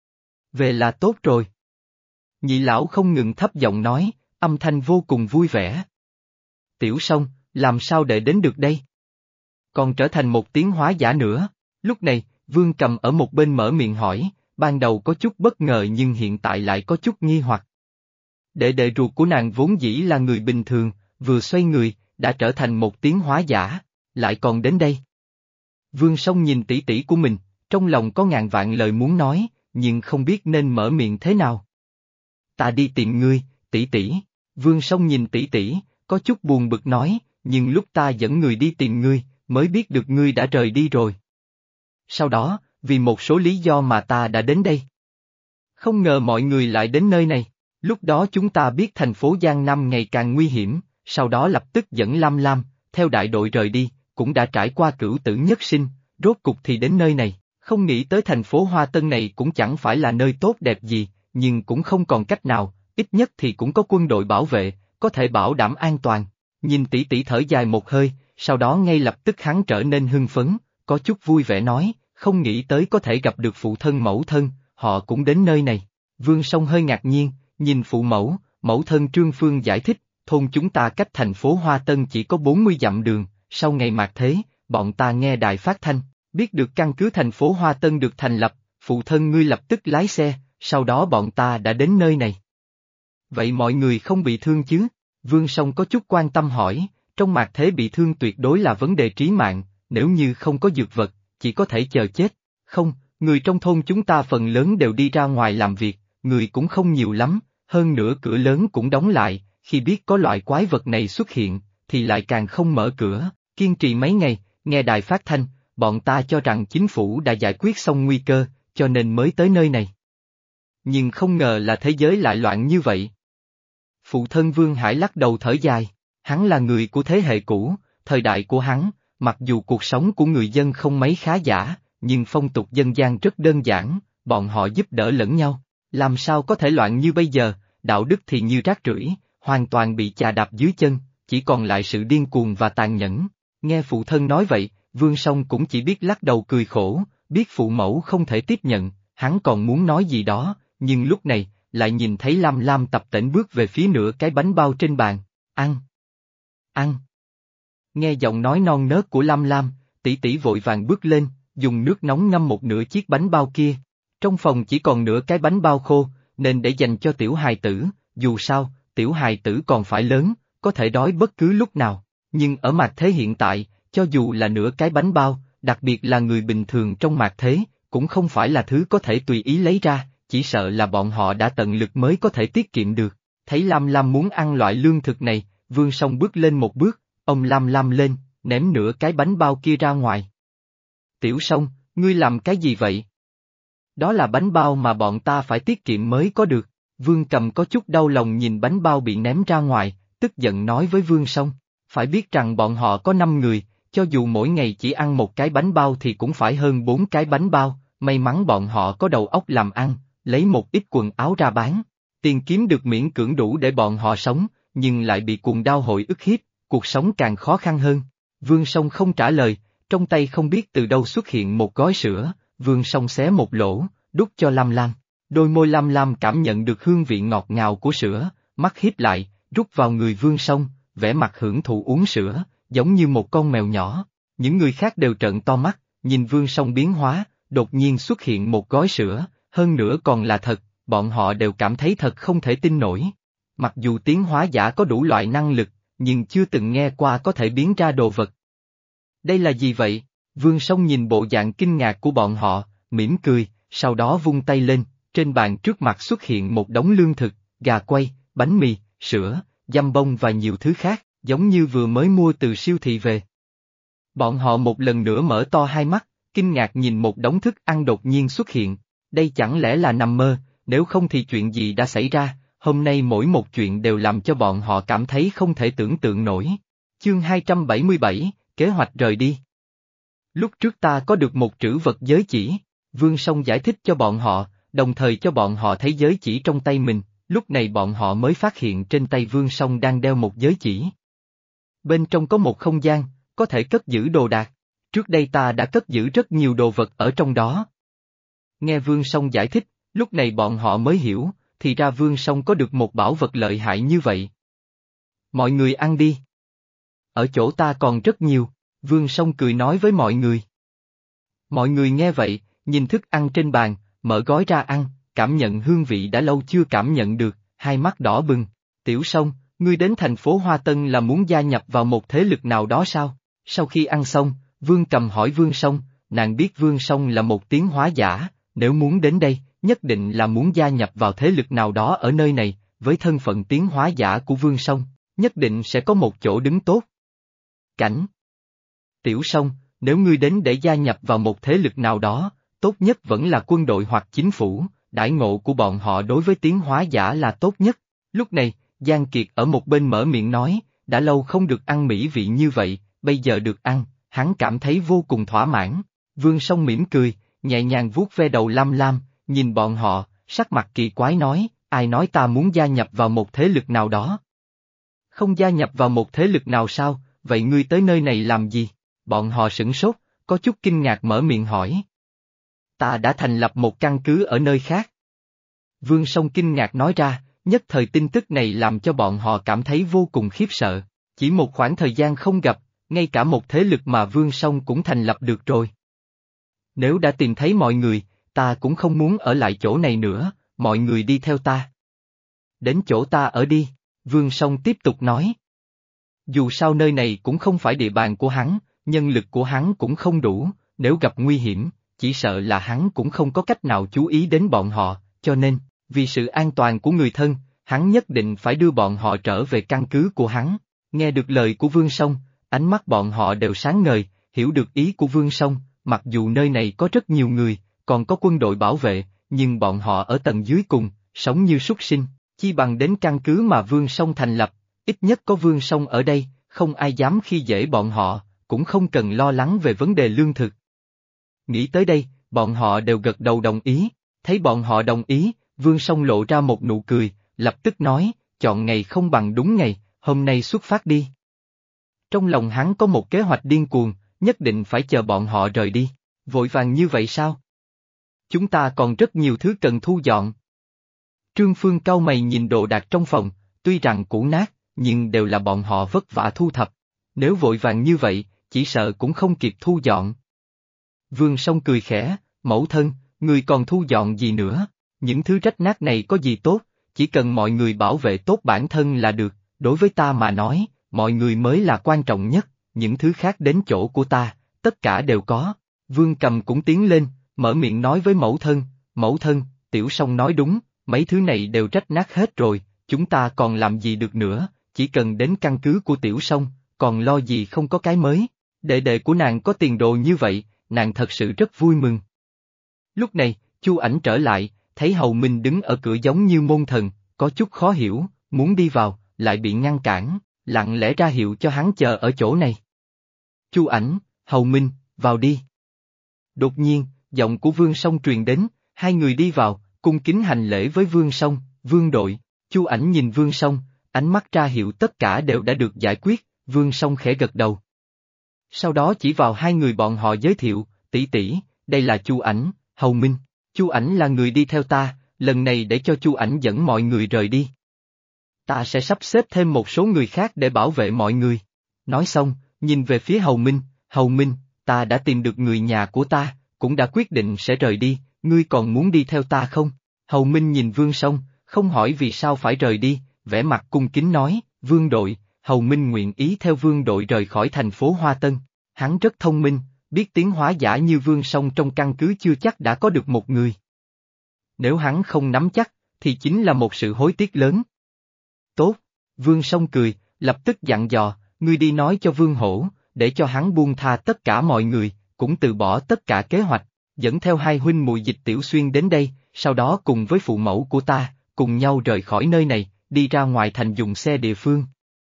Về là tốt rồi. Nhị lão không ngừng thấp giọng nói, âm thanh vô cùng vui vẻ. Tiểu Song, làm sao để đến được đây? Còn trở thành một tiến hóa giả nữa. Lúc này, Vương Cầm ở một bên mở miệng hỏi, ban đầu có chút bất ngờ nhưng hiện tại lại có chút nghi hoặc. Đệ đệ ruột của nàng vốn dĩ là người bình thường, vừa xoay người, đã trở thành một tiến hóa giả, lại còn đến đây. Vương Song nhìn tỷ tỷ của mình, trong lòng có ngàn vạn lời muốn nói, nhưng không biết nên mở miệng thế nào. Ta đi tìm ngươi, tỷ tỷ. Vương Song nhìn tỷ tỷ, có chút buồn bực nói, nhưng lúc ta dẫn người đi tìm ngươi, mới biết được ngươi đã rời đi rồi. Sau đó, vì một số lý do mà ta đã đến đây. Không ngờ mọi người lại đến nơi này. Lúc đó chúng ta biết thành phố Giang Nam ngày càng nguy hiểm, sau đó lập tức dẫn Lam Lam, theo đại đội rời đi, cũng đã trải qua cửu tử nhất sinh, rốt cục thì đến nơi này. Không nghĩ tới thành phố Hoa Tân này cũng chẳng phải là nơi tốt đẹp gì, nhưng cũng không còn cách nào, ít nhất thì cũng có quân đội bảo vệ, có thể bảo đảm an toàn. Nhìn tỷ tỷ thở dài một hơi, sau đó ngay lập tức hắn trở nên hưng phấn, có chút vui vẻ nói, không nghĩ tới có thể gặp được phụ thân mẫu thân, họ cũng đến nơi này. Vương Song hơi ngạc nhiên, nhìn phụ mẫu, mẫu thân Trương Phương giải thích, thôn chúng ta cách thành phố Hoa Tân chỉ có bốn mươi dặm đường, sau ngày mạt thế, bọn ta nghe đài phát thanh, biết được căn cứ thành phố Hoa Tân được thành lập, phụ thân ngươi lập tức lái xe, sau đó bọn ta đã đến nơi này. Vậy mọi người không bị thương chứ? Vương Song có chút quan tâm hỏi, trong mạt thế bị thương tuyệt đối là vấn đề trí mạng, nếu như không có dược vật, chỉ có thể chờ chết. Không, người trong thôn chúng ta phần lớn đều đi ra ngoài làm việc, người cũng không nhiều lắm, hơn nữa cửa lớn cũng đóng lại, khi biết có loại quái vật này xuất hiện, thì lại càng không mở cửa, kiên trì mấy ngày, nghe đài phát thanh, bọn ta cho rằng chính phủ đã giải quyết xong nguy cơ, cho nên mới tới nơi này. Nhưng không ngờ là thế giới lại loạn như vậy. Phụ thân Vương Hải lắc đầu thở dài, hắn là người của thế hệ cũ, thời đại của hắn, mặc dù cuộc sống của người dân không mấy khá giả, nhưng phong tục dân gian rất đơn giản, bọn họ giúp đỡ lẫn nhau, làm sao có thể loạn như bây giờ, đạo đức thì như rác rưởi, hoàn toàn bị chà đạp dưới chân, chỉ còn lại sự điên cuồng và tàn nhẫn. Nghe phụ thân nói vậy, Vương Song cũng chỉ biết lắc đầu cười khổ, biết phụ mẫu không thể tiếp nhận, hắn còn muốn nói gì đó, nhưng lúc này, lại nhìn thấy Lam Lam tập tễnh bước về phía nửa cái bánh bao trên bàn, ăn, ăn. Nghe giọng nói non nớt của Lam Lam, tỷ tỷ vội vàng bước lên, dùng nước nóng ngâm một nửa chiếc bánh bao kia. Trong phòng chỉ còn nửa cái bánh bao khô, nên để dành cho tiểu hài tử, dù sao, tiểu hài tử còn phải lớn, có thể đói bất cứ lúc nào, nhưng ở mạt thế hiện tại, cho dù là nửa cái bánh bao, đặc biệt là người bình thường trong mạt thế, cũng không phải là thứ có thể tùy ý lấy ra, chỉ sợ là bọn họ đã tận lực mới có thể tiết kiệm được. Thấy Lam Lam muốn ăn loại lương thực này, Vương Song bước lên một bước, ông Lam Lam lên, ném nửa cái bánh bao kia ra ngoài. Tiểu Song, ngươi làm cái gì vậy? Đó là bánh bao mà bọn ta phải tiết kiệm mới có được. Vương Cầm có chút đau lòng nhìn bánh bao bị ném ra ngoài, tức giận nói với Vương Song, phải biết rằng bọn họ có năm người, cho dù mỗi ngày chỉ ăn một cái bánh bao thì cũng phải hơn bốn cái bánh bao, may mắn bọn họ có đầu óc làm ăn, lấy một ít quần áo ra bán, tiền kiếm được miễn cưỡng đủ để bọn họ sống, nhưng lại bị cuồng đau hội ức hiếp, cuộc sống càng khó khăn hơn. Vương Song không trả lời, trong tay không biết từ đâu xuất hiện một gói sữa, Vương Song xé một lỗ, đút cho Lam Lam. Đôi môi Lam Lam cảm nhận được hương vị ngọt ngào của sữa, mắt híp lại, rút vào người Vương Song, vẻ mặt hưởng thụ uống sữa, giống như một con mèo nhỏ. Những người khác đều trợn to mắt, nhìn Vương Song biến hóa, đột nhiên xuất hiện một gói sữa, hơn nữa còn là thật, bọn họ đều cảm thấy thật không thể tin nổi. Mặc dù tiến hóa giả có đủ loại năng lực, nhưng chưa từng nghe qua có thể biến ra đồ vật. Đây là gì vậy? Vương Song nhìn bộ dạng kinh ngạc của bọn họ, mỉm cười, sau đó vung tay lên, trên bàn trước mặt xuất hiện một đống lương thực, gà quay, bánh mì, sữa, dăm bông và nhiều thứ khác, giống như vừa mới mua từ siêu thị về. Bọn họ một lần nữa mở to hai mắt, kinh ngạc nhìn một đống thức ăn đột nhiên xuất hiện, đây chẳng lẽ là nằm mơ, nếu không thì chuyện gì đã xảy ra, hôm nay mỗi một chuyện đều làm cho bọn họ cảm thấy không thể tưởng tượng nổi. Chương hai trăm bảy mươi bảy, kế hoạch rời đi. Lúc trước ta có được một trữ vật giới chỉ, Vương Song giải thích cho bọn họ, đồng thời cho bọn họ thấy giới chỉ trong tay mình, lúc này bọn họ mới phát hiện trên tay Vương Song đang đeo một giới chỉ. Bên trong có một không gian, có thể cất giữ đồ đạc, trước đây ta đã cất giữ rất nhiều đồ vật ở trong đó. Nghe Vương Song giải thích, lúc này bọn họ mới hiểu, thì ra Vương Song có được một bảo vật lợi hại như vậy. Mọi người ăn đi. Ở chỗ ta còn rất nhiều, Vương Song cười nói với mọi người. Mọi người nghe vậy, nhìn thức ăn trên bàn, mở gói ra ăn, cảm nhận hương vị đã lâu chưa cảm nhận được, hai mắt đỏ bừng. Tiểu Song, ngươi đến thành phố Hoa Tân là muốn gia nhập vào một thế lực nào đó sao? Sau khi ăn xong, Vương Cầm hỏi Vương Song, nàng biết Vương Song là một tiến hóa giả, nếu muốn đến đây, nhất định là muốn gia nhập vào thế lực nào đó ở nơi này, với thân phận tiến hóa giả của Vương Song, nhất định sẽ có một chỗ đứng tốt. Cảnh Tiểu Song, nếu ngươi đến để gia nhập vào một thế lực nào đó, tốt nhất vẫn là quân đội hoặc chính phủ, đãi ngộ của bọn họ đối với tiến hóa giả là tốt nhất. Lúc này, Giang Kiệt ở một bên mở miệng nói, đã lâu không được ăn mỹ vị như vậy, bây giờ được ăn, hắn cảm thấy vô cùng thỏa mãn. Vương Song mỉm cười, nhẹ nhàng vuốt ve đầu Lam Lam, nhìn bọn họ, sắc mặt kỳ quái nói, ai nói ta muốn gia nhập vào một thế lực nào đó? Không gia nhập vào một thế lực nào sao, vậy ngươi tới nơi này làm gì? Bọn họ sửng sốt, có chút kinh ngạc mở miệng hỏi. Ta đã thành lập một căn cứ ở nơi khác. Vương Song kinh ngạc nói ra, nhất thời tin tức này làm cho bọn họ cảm thấy vô cùng khiếp sợ, chỉ một khoảng thời gian không gặp, ngay cả một thế lực mà Vương Song cũng thành lập được rồi. Nếu đã tìm thấy mọi người, ta cũng không muốn ở lại chỗ này nữa, mọi người đi theo ta. Đến chỗ ta ở đi, Vương Song tiếp tục nói. Dù sao nơi này cũng không phải địa bàn của hắn, nhân lực của hắn cũng không đủ, nếu gặp nguy hiểm, chỉ sợ là hắn cũng không có cách nào chú ý đến bọn họ, cho nên, vì sự an toàn của người thân, hắn nhất định phải đưa bọn họ trở về căn cứ của hắn. Nghe được lời của Vương Song, ánh mắt bọn họ đều sáng ngời, hiểu được ý của Vương Song, mặc dù nơi này có rất nhiều người, còn có quân đội bảo vệ, nhưng bọn họ ở tầng dưới cùng, sống như súc sinh, chi bằng đến căn cứ mà Vương Song thành lập, ít nhất có Vương Song ở đây, không ai dám khi dễ bọn họ, cũng không cần lo lắng về vấn đề lương thực. Nghĩ tới đây, bọn họ đều gật đầu đồng ý, thấy bọn họ đồng ý, Vương Song lộ ra một nụ cười, lập tức nói, chọn ngày không bằng đúng ngày, hôm nay xuất phát đi. Trong lòng hắn có một kế hoạch điên cuồng, nhất định phải chờ bọn họ rời đi, vội vàng như vậy sao? Chúng ta còn rất nhiều thứ cần thu dọn. Trương Phương cau mày nhìn đồ đạc trong phòng, tuy rằng cũ nát, nhưng đều là bọn họ vất vả thu thập, nếu vội vàng như vậy, chỉ sợ cũng không kịp thu dọn. Vương Song cười khẽ, mẫu thân, người còn thu dọn gì nữa, những thứ rách nát này có gì tốt, chỉ cần mọi người bảo vệ tốt bản thân là được, đối với ta mà nói, mọi người mới là quan trọng nhất, những thứ khác đến chỗ của ta, tất cả đều có. Vương Cầm cũng tiến lên, mở miệng nói với mẫu thân, mẫu thân, Tiểu Song nói đúng, mấy thứ này đều rách nát hết rồi, chúng ta còn làm gì được nữa, chỉ cần đến căn cứ của Tiểu Song, còn lo gì không có cái mới, đệ đệ của nàng có tiền đồ như vậy, nàng thật sự rất vui mừng. Lúc này, Chu Ảnh trở lại, thấy Hầu Minh đứng ở cửa giống như môn thần, có chút khó hiểu, muốn đi vào, lại bị ngăn cản, lặng lẽ ra hiệu cho hắn chờ ở chỗ này. Chu Ảnh, Hầu Minh, vào đi. Đột nhiên, giọng của Vương Song truyền đến, hai người đi vào, cung kính hành lễ với Vương Song, Vương đội. Chu Ảnh nhìn Vương Song, ánh mắt ra hiệu tất cả đều đã được giải quyết, Vương Song khẽ gật đầu. Sau đó chỉ vào hai người bọn họ giới thiệu, tỷ tỷ, đây là Chu Ảnh, Hầu Minh. Chu Ảnh là người đi theo ta, lần này để cho Chu Ảnh dẫn mọi người rời đi. Ta sẽ sắp xếp thêm một số người khác để bảo vệ mọi người. Nói xong, nhìn về phía Hầu Minh, Hầu Minh, ta đã tìm được người nhà của ta, cũng đã quyết định sẽ rời đi, ngươi còn muốn đi theo ta không? Hầu Minh nhìn Vương Song, không hỏi vì sao phải rời đi, vẻ mặt cung kính nói, Vương đội, Hầu Minh nguyện ý theo Vương đội rời khỏi thành phố Hoa Tân. Hắn rất thông minh, biết tiến hóa giả như Vương Song trong căn cứ chưa chắc đã có được một người. Nếu hắn không nắm chắc, thì chính là một sự hối tiếc lớn. Tốt, Vương Song cười, lập tức dặn dò, ngươi đi nói cho Vương Hổ, để cho hắn buông tha tất cả mọi người, cũng từ bỏ tất cả kế hoạch, dẫn theo hai huynh muội Dịch Tiểu Xuyên đến đây, sau đó cùng với phụ mẫu của ta, cùng nhau rời khỏi nơi này, đi ra ngoài thành dùng xe địa phương.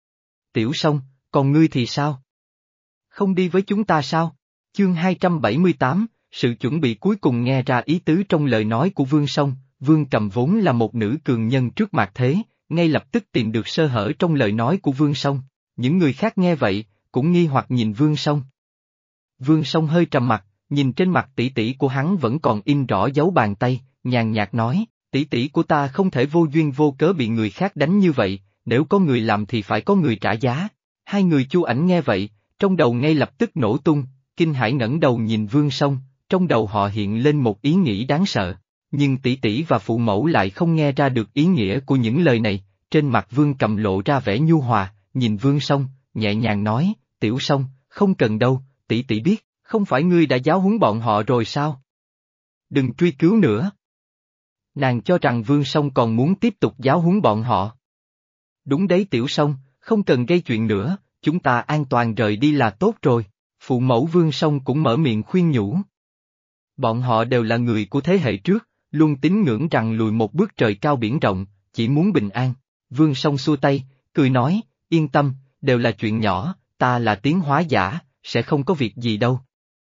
Tiểu Song, còn ngươi thì sao? Không đi với chúng ta sao? Chương hai trăm bảy mươi tám, sự chuẩn bị cuối cùng nghe ra ý tứ trong lời nói của Vương Song, Vương Cầm vốn là một nữ cường nhân trước mặt thế, ngay lập tức tìm được sơ hở trong lời nói của Vương Song, những người khác nghe vậy, cũng nghi hoặc nhìn Vương Song. Vương Song hơi trầm mặt, nhìn trên mặt tỷ tỷ của hắn vẫn còn in rõ dấu bàn tay, nhàn nhạt nói, tỷ tỷ của ta không thể vô duyên vô cớ bị người khác đánh như vậy, nếu có người làm thì phải có người trả giá. Hai người Chu Ảnh nghe vậy, trong đầu ngay lập tức nổ tung, kinh hãi ngẩng đầu nhìn Vương Song, trong đầu họ hiện lên một ý nghĩ đáng sợ, nhưng tỷ tỷ và phụ mẫu lại không nghe ra được ý nghĩa của những lời này, trên mặt Vương Cầm lộ ra vẻ nhu hòa, nhìn Vương Song, nhẹ nhàng nói, Tiểu Song, không cần đâu, tỷ tỷ biết, không phải ngươi đã giáo huấn bọn họ rồi sao? Đừng truy cứu nữa. Nàng cho rằng Vương Song còn muốn tiếp tục giáo huấn bọn họ. Đúng đấy Tiểu Song, không cần gây chuyện nữa, chúng ta an toàn rời đi là tốt rồi. Phụ mẫu Vương Song cũng mở miệng khuyên nhủ. Bọn họ đều là người của thế hệ trước, luôn tín ngưỡng rằng lùi một bước trời cao biển rộng, chỉ muốn bình an. Vương Song xua tay, cười nói, yên tâm, đều là chuyện nhỏ, ta là tiến hóa giả, sẽ không có việc gì đâu.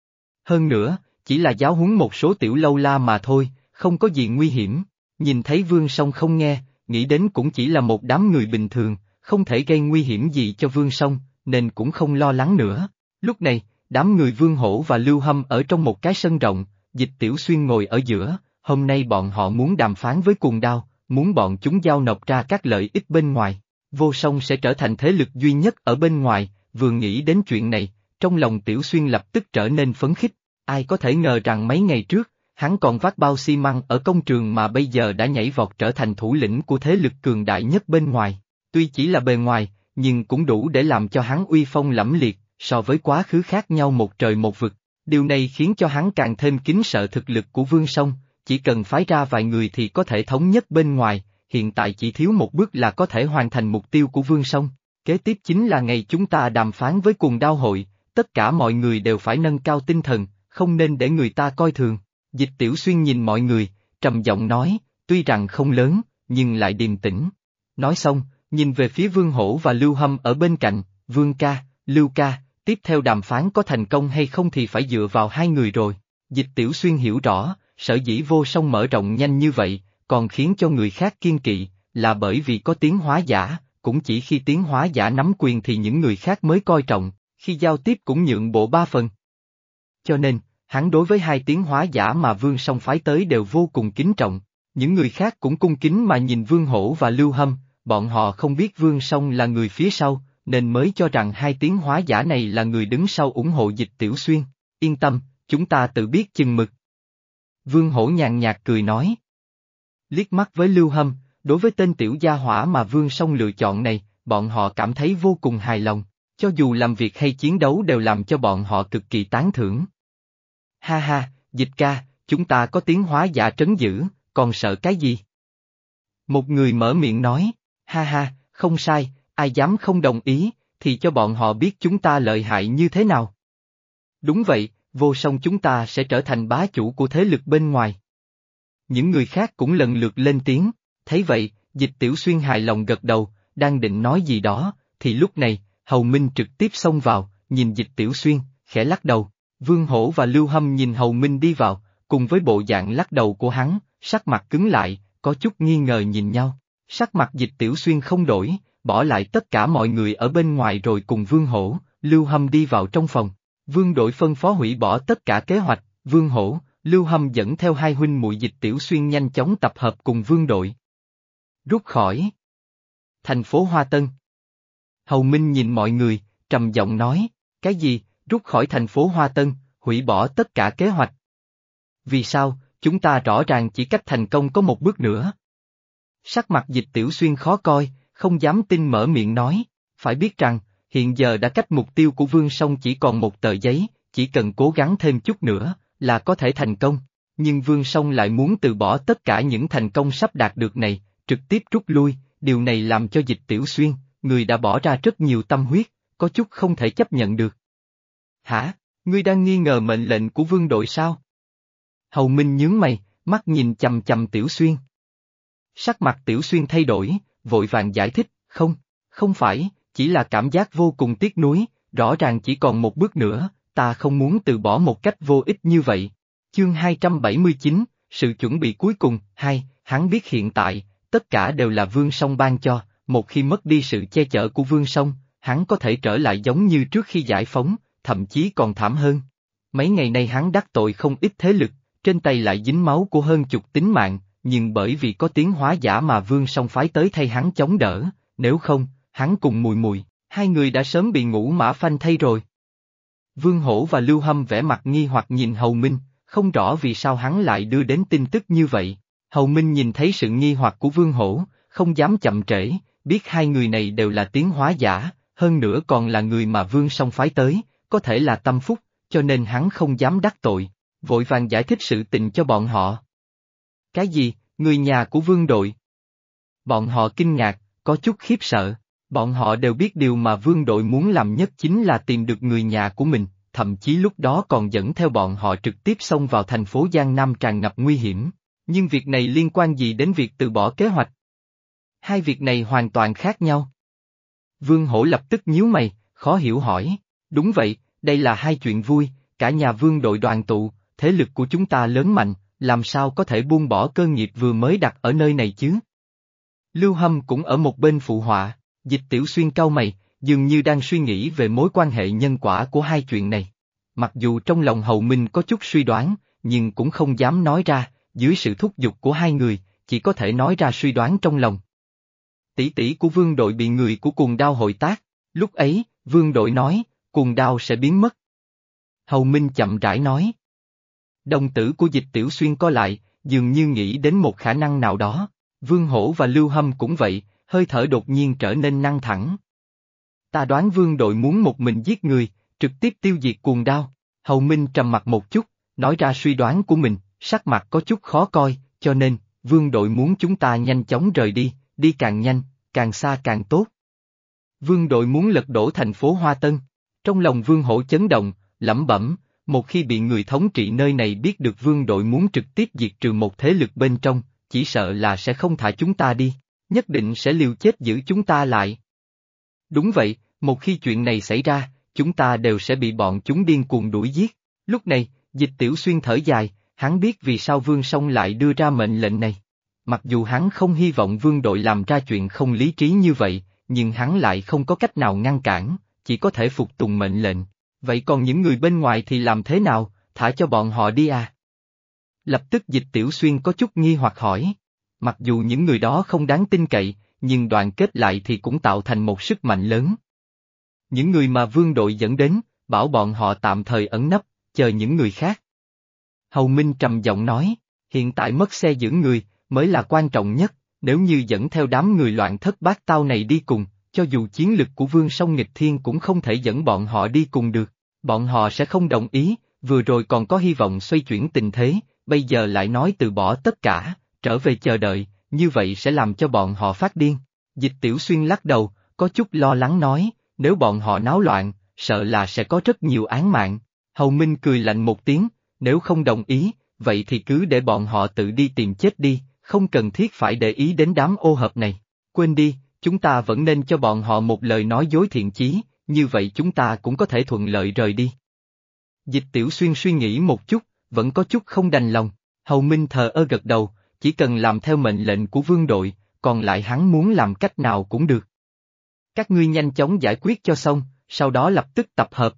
Hơn nữa, chỉ là giáo huấn một số tiểu lâu la mà thôi, không có gì nguy hiểm. Nhìn thấy Vương Song không nghe, nghĩ đến cũng chỉ là một đám người bình thường, không thể gây nguy hiểm gì cho Vương Song, nên cũng không lo lắng nữa. Lúc này, đám người Vương Hổ và Lưu Hâm ở trong một cái sân rộng, Dịch Tiểu Xuyên ngồi ở giữa, hôm nay bọn họ muốn đàm phán với Cuồng Đao, muốn bọn chúng giao nộp ra các lợi ích bên ngoài. Vô Song sẽ trở thành thế lực duy nhất ở bên ngoài, vừa nghĩ đến chuyện này, trong lòng Tiểu Xuyên lập tức trở nên phấn khích, ai có thể ngờ rằng mấy ngày trước, hắn còn vác bao xi măng ở công trường mà bây giờ đã nhảy vọt trở thành thủ lĩnh của thế lực cường đại nhất bên ngoài. Tuy chỉ là bề ngoài, nhưng cũng đủ để làm cho hắn uy phong lẫm liệt, so với quá khứ khác nhau một trời một vực. Điều này khiến cho hắn càng thêm kính sợ thực lực của Vương Song, chỉ cần phái ra vài người thì có thể thống nhất bên ngoài, hiện tại chỉ thiếu một bước là có thể hoàn thành mục tiêu của Vương Song. Kế tiếp chính là ngày chúng ta đàm phán với Cuồng Đao hội, tất cả mọi người đều phải nâng cao tinh thần, không nên để người ta coi thường. Dịch Tiểu Xuyên nhìn mọi người, trầm giọng nói, tuy rằng không lớn, nhưng lại điềm tĩnh. Nói xong, nhìn về phía Vương Hổ và Lưu Hâm ở bên cạnh, Vương ca, Lưu ca, tiếp theo đàm phán có thành công hay không thì phải dựa vào hai người rồi. Dịch Tiểu Xuyên hiểu rõ, sở dĩ Vô Song mở rộng nhanh như vậy, còn khiến cho người khác kiên kỵ, là bởi vì có tiến hóa giả, cũng chỉ khi tiến hóa giả nắm quyền thì những người khác mới coi trọng, khi giao tiếp cũng nhượng bộ ba phần. Cho nên, hắn đối với hai tiến hóa giả mà Vương Song phái tới đều vô cùng kính trọng, những người khác cũng cung kính mà nhìn Vương Hổ và Lưu Hâm, bọn họ không biết Vương Song là người phía sau, nên mới cho rằng hai tiến hóa giả này là người đứng sau ủng hộ Dịch Tiểu Xuyên. Yên tâm, chúng ta tự biết chừng mực. Vương Hổ nhàn nhạt cười nói. Liếc mắt với Lưu Hâm, đối với tên tiểu gia hỏa mà Vương Song lựa chọn này, bọn họ cảm thấy vô cùng hài lòng, cho dù làm việc hay chiến đấu đều làm cho bọn họ cực kỳ tán thưởng. Ha ha, Dịch ca, chúng ta có tiến hóa giả trấn giữ, còn sợ cái gì? Một người mở miệng nói, ha ha, không sai, ai dám không đồng ý, thì cho bọn họ biết chúng ta lợi hại như thế nào. Đúng vậy, Vô Song chúng ta sẽ trở thành bá chủ của thế lực bên ngoài. Những người khác cũng lần lượt lên tiếng, thấy vậy, Dịch Tiểu Xuyên hài lòng gật đầu, đang định nói gì đó, thì lúc này, Hầu Minh trực tiếp xông vào, nhìn Dịch Tiểu Xuyên, khẽ lắc đầu. Vương Hổ và Lưu Hâm nhìn Hầu Minh đi vào, cùng với bộ dạng lắc đầu của hắn, sắc mặt cứng lại, có chút nghi ngờ nhìn nhau. Sắc mặt Dịch Tiểu Xuyên không đổi, bỏ lại tất cả mọi người ở bên ngoài rồi cùng Vương Hổ, Lưu Hâm đi vào trong phòng. Vương đội phân phó hủy bỏ tất cả kế hoạch, Vương Hổ, Lưu Hâm dẫn theo hai huynh muội Dịch Tiểu Xuyên nhanh chóng tập hợp cùng Vương đội. Rút khỏi thành phố Hoa Tân. Hầu Minh nhìn mọi người, trầm giọng nói, cái gì, rút khỏi thành phố Hoa Tân, hủy bỏ tất cả kế hoạch. Vì sao, chúng ta rõ ràng chỉ cách thành công có một bước nữa. Sắc mặt Dịch Tiểu Xuyên khó coi, không dám tin mở miệng nói, phải biết rằng, hiện giờ đã cách mục tiêu của Vương Song chỉ còn một tờ giấy, chỉ cần cố gắng thêm chút nữa, là có thể thành công. Nhưng Vương Song lại muốn từ bỏ tất cả những thành công sắp đạt được này, trực tiếp rút lui, điều này làm cho Dịch Tiểu Xuyên, người đã bỏ ra rất nhiều tâm huyết, có chút không thể chấp nhận được. Hả, ngươi đang nghi ngờ mệnh lệnh của Vương đội sao? Hầu Minh nhướng mày, mắt nhìn chằm chằm Tiểu Xuyên. Sắc mặt Tiểu Xuyên thay đổi, vội vàng giải thích, không, không phải, chỉ là cảm giác vô cùng tiếc nuối, rõ ràng chỉ còn một bước nữa, ta không muốn từ bỏ một cách vô ích như vậy. Chương hai trăm bảy mươi chín, sự chuẩn bị cuối cùng, hai, hắn biết hiện tại, tất cả đều là Vương Song ban cho, một khi mất đi sự che chở của Vương Song, hắn có thể trở lại giống như trước khi giải phóng, thậm chí còn thảm hơn. Mấy ngày nay hắn đắc tội không ít thế lực, trên tay lại dính máu của hơn chục tính mạng, nhưng bởi vì có tiến hóa giả mà Vương Song phái tới thay hắn chống đỡ, nếu không, hắn cùng Mùi Mùi, hai người đã sớm bị ngũ mã phanh thay rồi. Vương Hổ và Lưu Hâm vẻ mặt nghi hoặc nhìn Hầu Minh, không rõ vì sao hắn lại đưa đến tin tức như vậy. Hầu Minh nhìn thấy sự nghi hoặc của Vương Hổ, không dám chậm trễ, biết hai người này đều là tiến hóa giả, hơn nữa còn là người mà Vương Song phái tới, có thể là tâm phúc, cho nên hắn không dám đắc tội, vội vàng giải thích sự tình cho bọn họ. Cái gì, Người nhà của Vương Đội. Bọn họ kinh ngạc, có chút khiếp sợ. Bọn họ đều biết điều mà Vương Đội muốn làm nhất chính là tìm được người nhà của mình, thậm chí lúc đó còn dẫn theo bọn họ trực tiếp xông vào thành phố Giang Nam tràn ngập nguy hiểm. Nhưng việc này liên quan gì đến việc từ bỏ kế hoạch? Hai việc này hoàn toàn khác nhau. Vương Hổ lập tức nhíu mày, khó hiểu hỏi. Đúng vậy, đây là hai chuyện vui, cả nhà Vương Đội đoàn tụ, thế lực của chúng ta lớn mạnh, làm sao có thể buông bỏ cơ nghiệp vừa mới đặt ở nơi này chứ? Lưu Hâm cũng ở một bên phụ họa, Dịch Tiểu Xuyên cau mày, dường như đang suy nghĩ về mối quan hệ nhân quả của hai chuyện này. Mặc dù trong lòng Hầu Minh có chút suy đoán, nhưng cũng không dám nói ra, dưới sự thúc giục của hai người, chỉ có thể nói ra suy đoán trong lòng. Tỷ tỷ của Vương Đội bị người của Cuồng Đao hội tác, lúc ấy, Vương Đội nói, Cuồng Đao sẽ biến mất. Hầu Minh chậm rãi nói. Đồng tử của Dịch Tiểu Xuyên co lại, dường như nghĩ đến một khả năng nào đó. Vương Hổ và Lưu Hâm cũng vậy, hơi thở đột nhiên trở nên căng thẳng. Ta đoán Vương Đội muốn một mình giết người, trực tiếp tiêu diệt Cuồng Đao. Hầu Minh trầm mặt một chút, nói ra suy đoán của mình, sắc mặt có chút khó coi, cho nên, Vương Đội muốn chúng ta nhanh chóng rời đi, đi càng nhanh, càng xa càng tốt. Vương Đội muốn lật đổ thành phố Hoa Tân. Trong lòng Vương Hổ chấn động, lẩm bẩm, một khi bị người thống trị nơi này biết được Vương Đội muốn trực tiếp diệt trừ một thế lực bên trong, chỉ sợ là sẽ không thả chúng ta đi, nhất định sẽ liều chết giữ chúng ta lại. Đúng vậy, một khi chuyện này xảy ra, chúng ta đều sẽ bị bọn chúng điên cuồng đuổi giết. Lúc này, Dịch Tiểu Xuyên thở dài, hắn biết vì sao Vương Song lại đưa ra mệnh lệnh này. Mặc dù hắn không hy vọng Vương Đội làm ra chuyện không lý trí như vậy, nhưng hắn lại không có cách nào ngăn cản, chỉ có thể phục tùng mệnh lệnh. Vậy còn những người bên ngoài thì làm thế nào, thả cho bọn họ đi à? Lập tức Dịch Tiểu Xuyên có chút nghi hoặc hỏi. Mặc dù những người đó không đáng tin cậy, nhưng đoàn kết lại thì cũng tạo thành một sức mạnh lớn. Những người mà Vương Đội dẫn đến, bảo bọn họ tạm thời ẩn nấp, chờ những người khác. Hầu Minh trầm giọng nói, hiện tại mất xe giữ người, mới là quan trọng nhất, nếu như dẫn theo đám người loạn thất bát tao này đi cùng, cho dù chiến lực của Vương Song nghịch thiên cũng không thể dẫn bọn họ đi cùng được, bọn họ sẽ không đồng ý, vừa rồi còn có hy vọng xoay chuyển tình thế, bây giờ lại nói từ bỏ tất cả, trở về chờ đợi, như vậy sẽ làm cho bọn họ phát điên. Dịch Tiểu Xuyên lắc đầu, có chút lo lắng nói, nếu bọn họ náo loạn, sợ là sẽ có rất nhiều án mạng. Hầu Minh cười lạnh một tiếng, nếu không đồng ý, vậy thì cứ để bọn họ tự đi tìm chết đi, không cần thiết phải để ý đến đám ô hợp này. Quên đi, chúng ta vẫn nên cho bọn họ một lời nói dối thiện chí, như vậy chúng ta cũng có thể thuận lợi rời đi. Dịch Tiểu Xuyên suy nghĩ một chút, vẫn có chút không đành lòng. Hầu Minh thờ ơ gật đầu, chỉ cần làm theo mệnh lệnh của Vương Đội, còn lại hắn muốn làm cách nào cũng được. Các ngươi nhanh chóng giải quyết cho xong, sau đó lập tức tập hợp.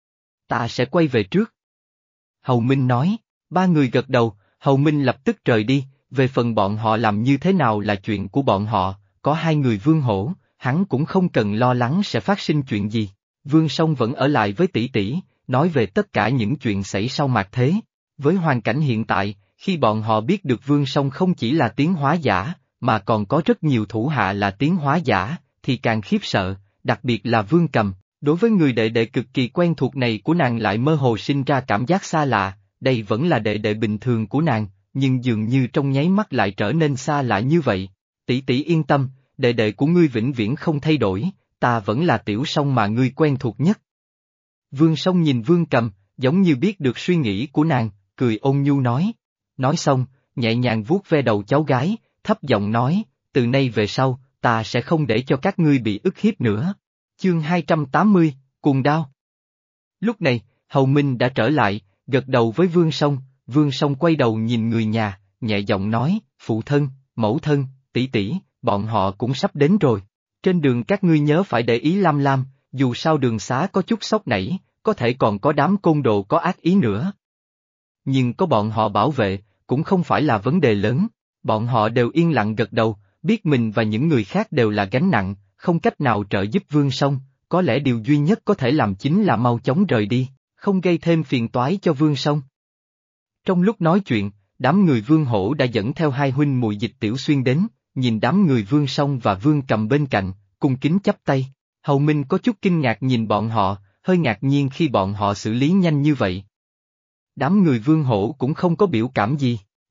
Ta sẽ quay về trước. Hầu Minh nói, ba người gật đầu, Hầu Minh lập tức rời đi, về phần bọn họ làm như thế nào là chuyện của bọn họ, có hai người Vương Hổ, hắn cũng không cần lo lắng sẽ phát sinh chuyện gì. Vương Song vẫn ở lại với tỷ tỷ, nói về tất cả những chuyện xảy sau mạt thế. Với hoàn cảnh hiện tại, khi bọn họ biết được Vương Song không chỉ là tiến hóa giả, mà còn có rất nhiều thủ hạ là tiến hóa giả, thì càng khiếp sợ, đặc biệt là Vương Cầm. Đối với người đệ đệ cực kỳ quen thuộc này của nàng lại mơ hồ sinh ra cảm giác xa lạ, đây vẫn là đệ đệ bình thường của nàng, nhưng dường như trong nháy mắt lại trở nên xa lạ như vậy. Tỷ tỷ yên tâm, đệ đệ của ngươi vĩnh viễn không thay đổi, ta vẫn là Tiểu Song mà ngươi quen thuộc nhất. Vương Song nhìn Vương Cầm, giống như biết được suy nghĩ của nàng, cười ôn nhu nói. Nói xong, nhẹ nhàng vuốt ve đầu cháu gái, thấp giọng nói, từ nay về sau, ta sẽ không để cho các ngươi bị ức hiếp nữa. Chương hai trăm tám mươi, Cuồng Đao. Lúc này, Hầu Minh đã trở lại, gật đầu với Vương Song, Vương Song quay đầu nhìn người nhà, nhẹ giọng nói, phụ thân, mẫu thân, tỷ tỷ, bọn họ cũng sắp đến rồi. Trên đường các ngươi nhớ phải để ý Lam Lam, dù sao đường xá có chút sốc nảy, có thể còn có đám côn đồ có ác ý nữa. Nhưng có bọn họ bảo vệ, cũng không phải là vấn đề lớn, bọn họ đều yên lặng gật đầu, biết mình và những người khác đều là gánh nặng, không cách nào trợ giúp Vương Song, có lẽ điều duy nhất có thể làm chính là mau chóng rời đi, không gây thêm phiền toái cho Vương Song. Trong lúc nói chuyện, đám người Vương Hổ đã dẫn theo hai huynh muội Dịch Tiểu Xuyên đến, nhìn đám người Vương Song và Vương Cầm bên cạnh, cung kính chắp tay. Hầu Minh có chút kinh ngạc nhìn bọn họ, hơi ngạc nhiên khi bọn họ xử lý nhanh như vậy. Đám người Vương Hổ cũng không có biểu cảm gì,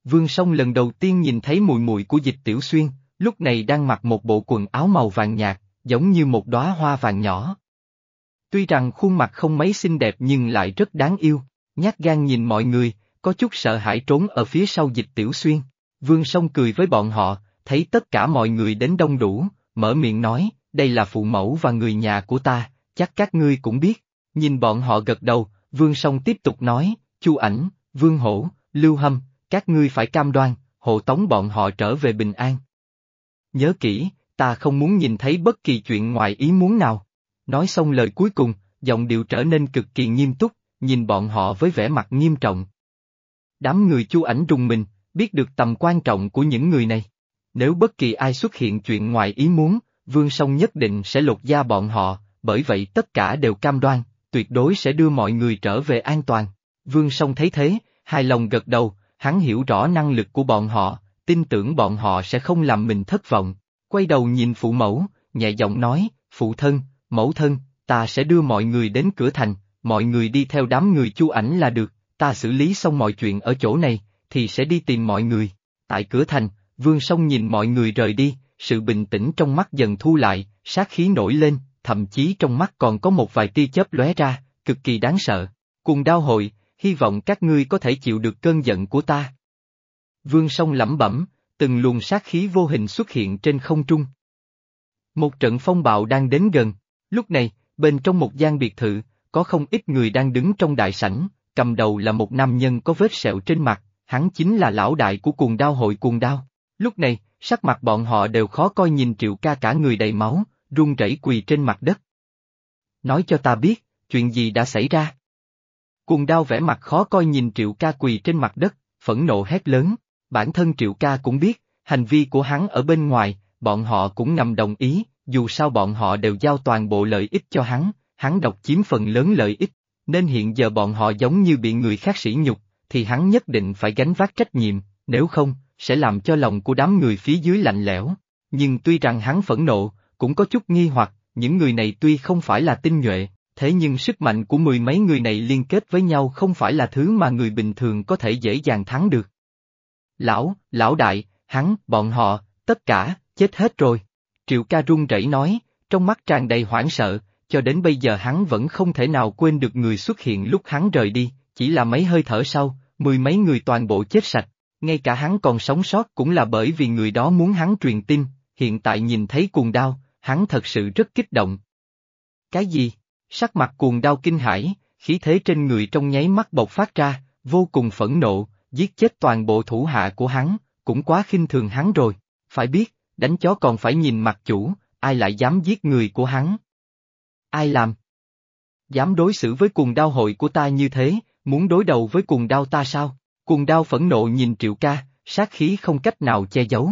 Vương Song lần đầu tiên nhìn thấy mùi mùi của Dịch Tiểu Xuyên, lúc này đang mặc một bộ quần áo màu vàng nhạt, giống như một đóa hoa vàng nhỏ. Tuy rằng khuôn mặt không mấy xinh đẹp nhưng lại rất đáng yêu, nhát gan nhìn mọi người, có chút sợ hãi trốn ở phía sau Dịch Tiểu Xuyên. Vương Song cười với bọn họ, thấy tất cả mọi người đến đông đủ, mở miệng nói, đây là phụ mẫu và người nhà của ta, chắc các ngươi cũng biết. Nhìn bọn họ gật đầu, Vương Song tiếp tục nói, Chu Ảnh, Vương Hổ, Lưu Hâm, các ngươi phải cam đoan, hộ tống bọn họ trở về bình an. Nhớ kỹ, ta không muốn nhìn thấy bất kỳ chuyện ngoài ý muốn nào. Nói xong lời cuối cùng, giọng điệu trở nên cực kỳ nghiêm túc, nhìn bọn họ với vẻ mặt nghiêm trọng. Đám người Chu Ảnh rùng mình, biết được tầm quan trọng của những người này. Nếu bất kỳ ai xuất hiện chuyện ngoài ý muốn, Vương Song nhất định sẽ lột da bọn họ, bởi vậy tất cả đều cam đoan, tuyệt đối sẽ đưa mọi người trở về an toàn. Vương Song thấy thế, hài lòng gật đầu, hắn hiểu rõ năng lực của bọn họ, tin tưởng bọn họ sẽ không làm mình thất vọng. Quay đầu nhìn phụ mẫu, nhẹ giọng nói, phụ thân, mẫu thân, ta sẽ đưa mọi người đến cửa thành, mọi người đi theo đám người Chu Ảnh là được, ta xử lý xong mọi chuyện ở chỗ này, thì sẽ đi tìm mọi người. Tại cửa thành, Vương Song nhìn mọi người rời đi, sự bình tĩnh trong mắt dần thu lại, sát khí nổi lên, thậm chí trong mắt còn có một vài tia chớp lóe ra, cực kỳ đáng sợ. Cùng đao hội, hy vọng các ngươi có thể chịu được cơn giận của ta. Vương Song lẩm bẩm, từng luồng sát khí vô hình xuất hiện trên không trung. Một trận phong bạo đang đến gần, lúc này, bên trong một gian biệt thự, có không ít người đang đứng trong đại sảnh, cầm đầu là một nam nhân có vết sẹo trên mặt, hắn chính là lão đại của Cuồng Đao hội Cuồng Đao. Lúc này, sắc mặt bọn họ đều khó coi nhìn Triệu Ca cả người đầy máu, run rẩy quỳ trên mặt đất. Nói cho ta biết, chuyện gì đã xảy ra? Cuồng Đao vẻ mặt khó coi nhìn Triệu Ca quỳ trên mặt đất, phẫn nộ hét lớn, bản thân Triệu Ca cũng biết, hành vi của hắn ở bên ngoài, bọn họ cũng ngầm đồng ý, dù sao bọn họ đều giao toàn bộ lợi ích cho hắn, hắn độc chiếm phần lớn lợi ích, nên hiện giờ bọn họ giống như bị người khác sỉ nhục, thì hắn nhất định phải gánh vác trách nhiệm, nếu không, sẽ làm cho lòng của đám người phía dưới lạnh lẽo. Nhưng tuy rằng hắn phẫn nộ, cũng có chút nghi hoặc, những người này tuy không phải là tinh nhuệ, thế nhưng sức mạnh của mười mấy người này liên kết với nhau không phải là thứ mà người bình thường có thể dễ dàng thắng được. Lão, lão đại, hắn, bọn họ, tất cả, chết hết rồi. Triệu Ca run rẩy nói, trong mắt tràn đầy hoảng sợ, cho đến bây giờ hắn vẫn không thể nào quên được người xuất hiện lúc hắn rời đi, chỉ là mấy hơi thở sau, mười mấy người toàn bộ chết sạch, ngay cả hắn còn sống sót cũng là bởi vì người đó muốn hắn truyền tin, hiện tại nhìn thấy Cuồng Đao, hắn thật sự rất kích động. Cái gì? Sắc mặt Cuồng Đao kinh hãi, khí thế trên người trong nháy mắt bộc phát ra, vô cùng phẫn nộ, giết chết toàn bộ thủ hạ của hắn, cũng quá khinh thường hắn rồi, phải biết, đánh chó còn phải nhìn mặt chủ, ai lại dám giết người của hắn? Ai làm? Dám đối xử với Cuồng Đao hội của ta như thế, muốn đối đầu với Cuồng Đao ta sao? Cuồng Đao phẫn nộ nhìn Triệu Ca, sát khí không cách nào che giấu.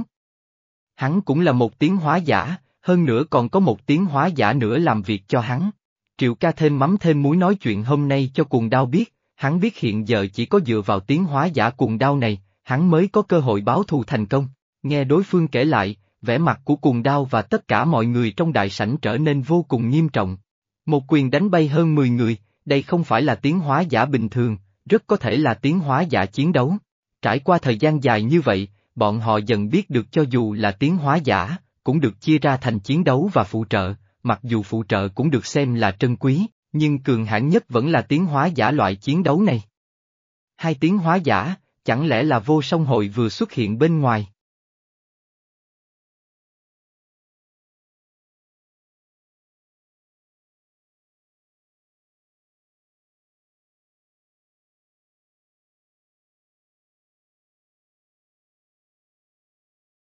Hắn cũng là một tiến hóa giả, hơn nữa còn có một tiến hóa giả nữa làm việc cho hắn. Triệu Ca thêm mắm thêm muối nói chuyện hôm nay cho Cuồng Đao biết, hắn biết hiện giờ chỉ có dựa vào tiến hóa giả Cuồng Đao này, hắn mới có cơ hội báo thù thành công. Nghe đối phương kể lại, vẻ mặt của Cuồng Đao và tất cả mọi người trong đại sảnh trở nên vô cùng nghiêm trọng. Một quyền đánh bay hơn mười người, đây không phải là tiến hóa giả bình thường, rất có thể là tiến hóa giả chiến đấu. Trải qua thời gian dài như vậy, bọn họ dần biết được cho dù là tiến hóa giả, cũng được chia ra thành chiến đấu và phụ trợ, mặc dù phụ trợ cũng được xem là trân quý, nhưng cường hãn nhất vẫn là tiến hóa giả loại chiến đấu này. Hai tiến hóa giả, chẳng lẽ là Vô Song hội vừa xuất hiện bên ngoài?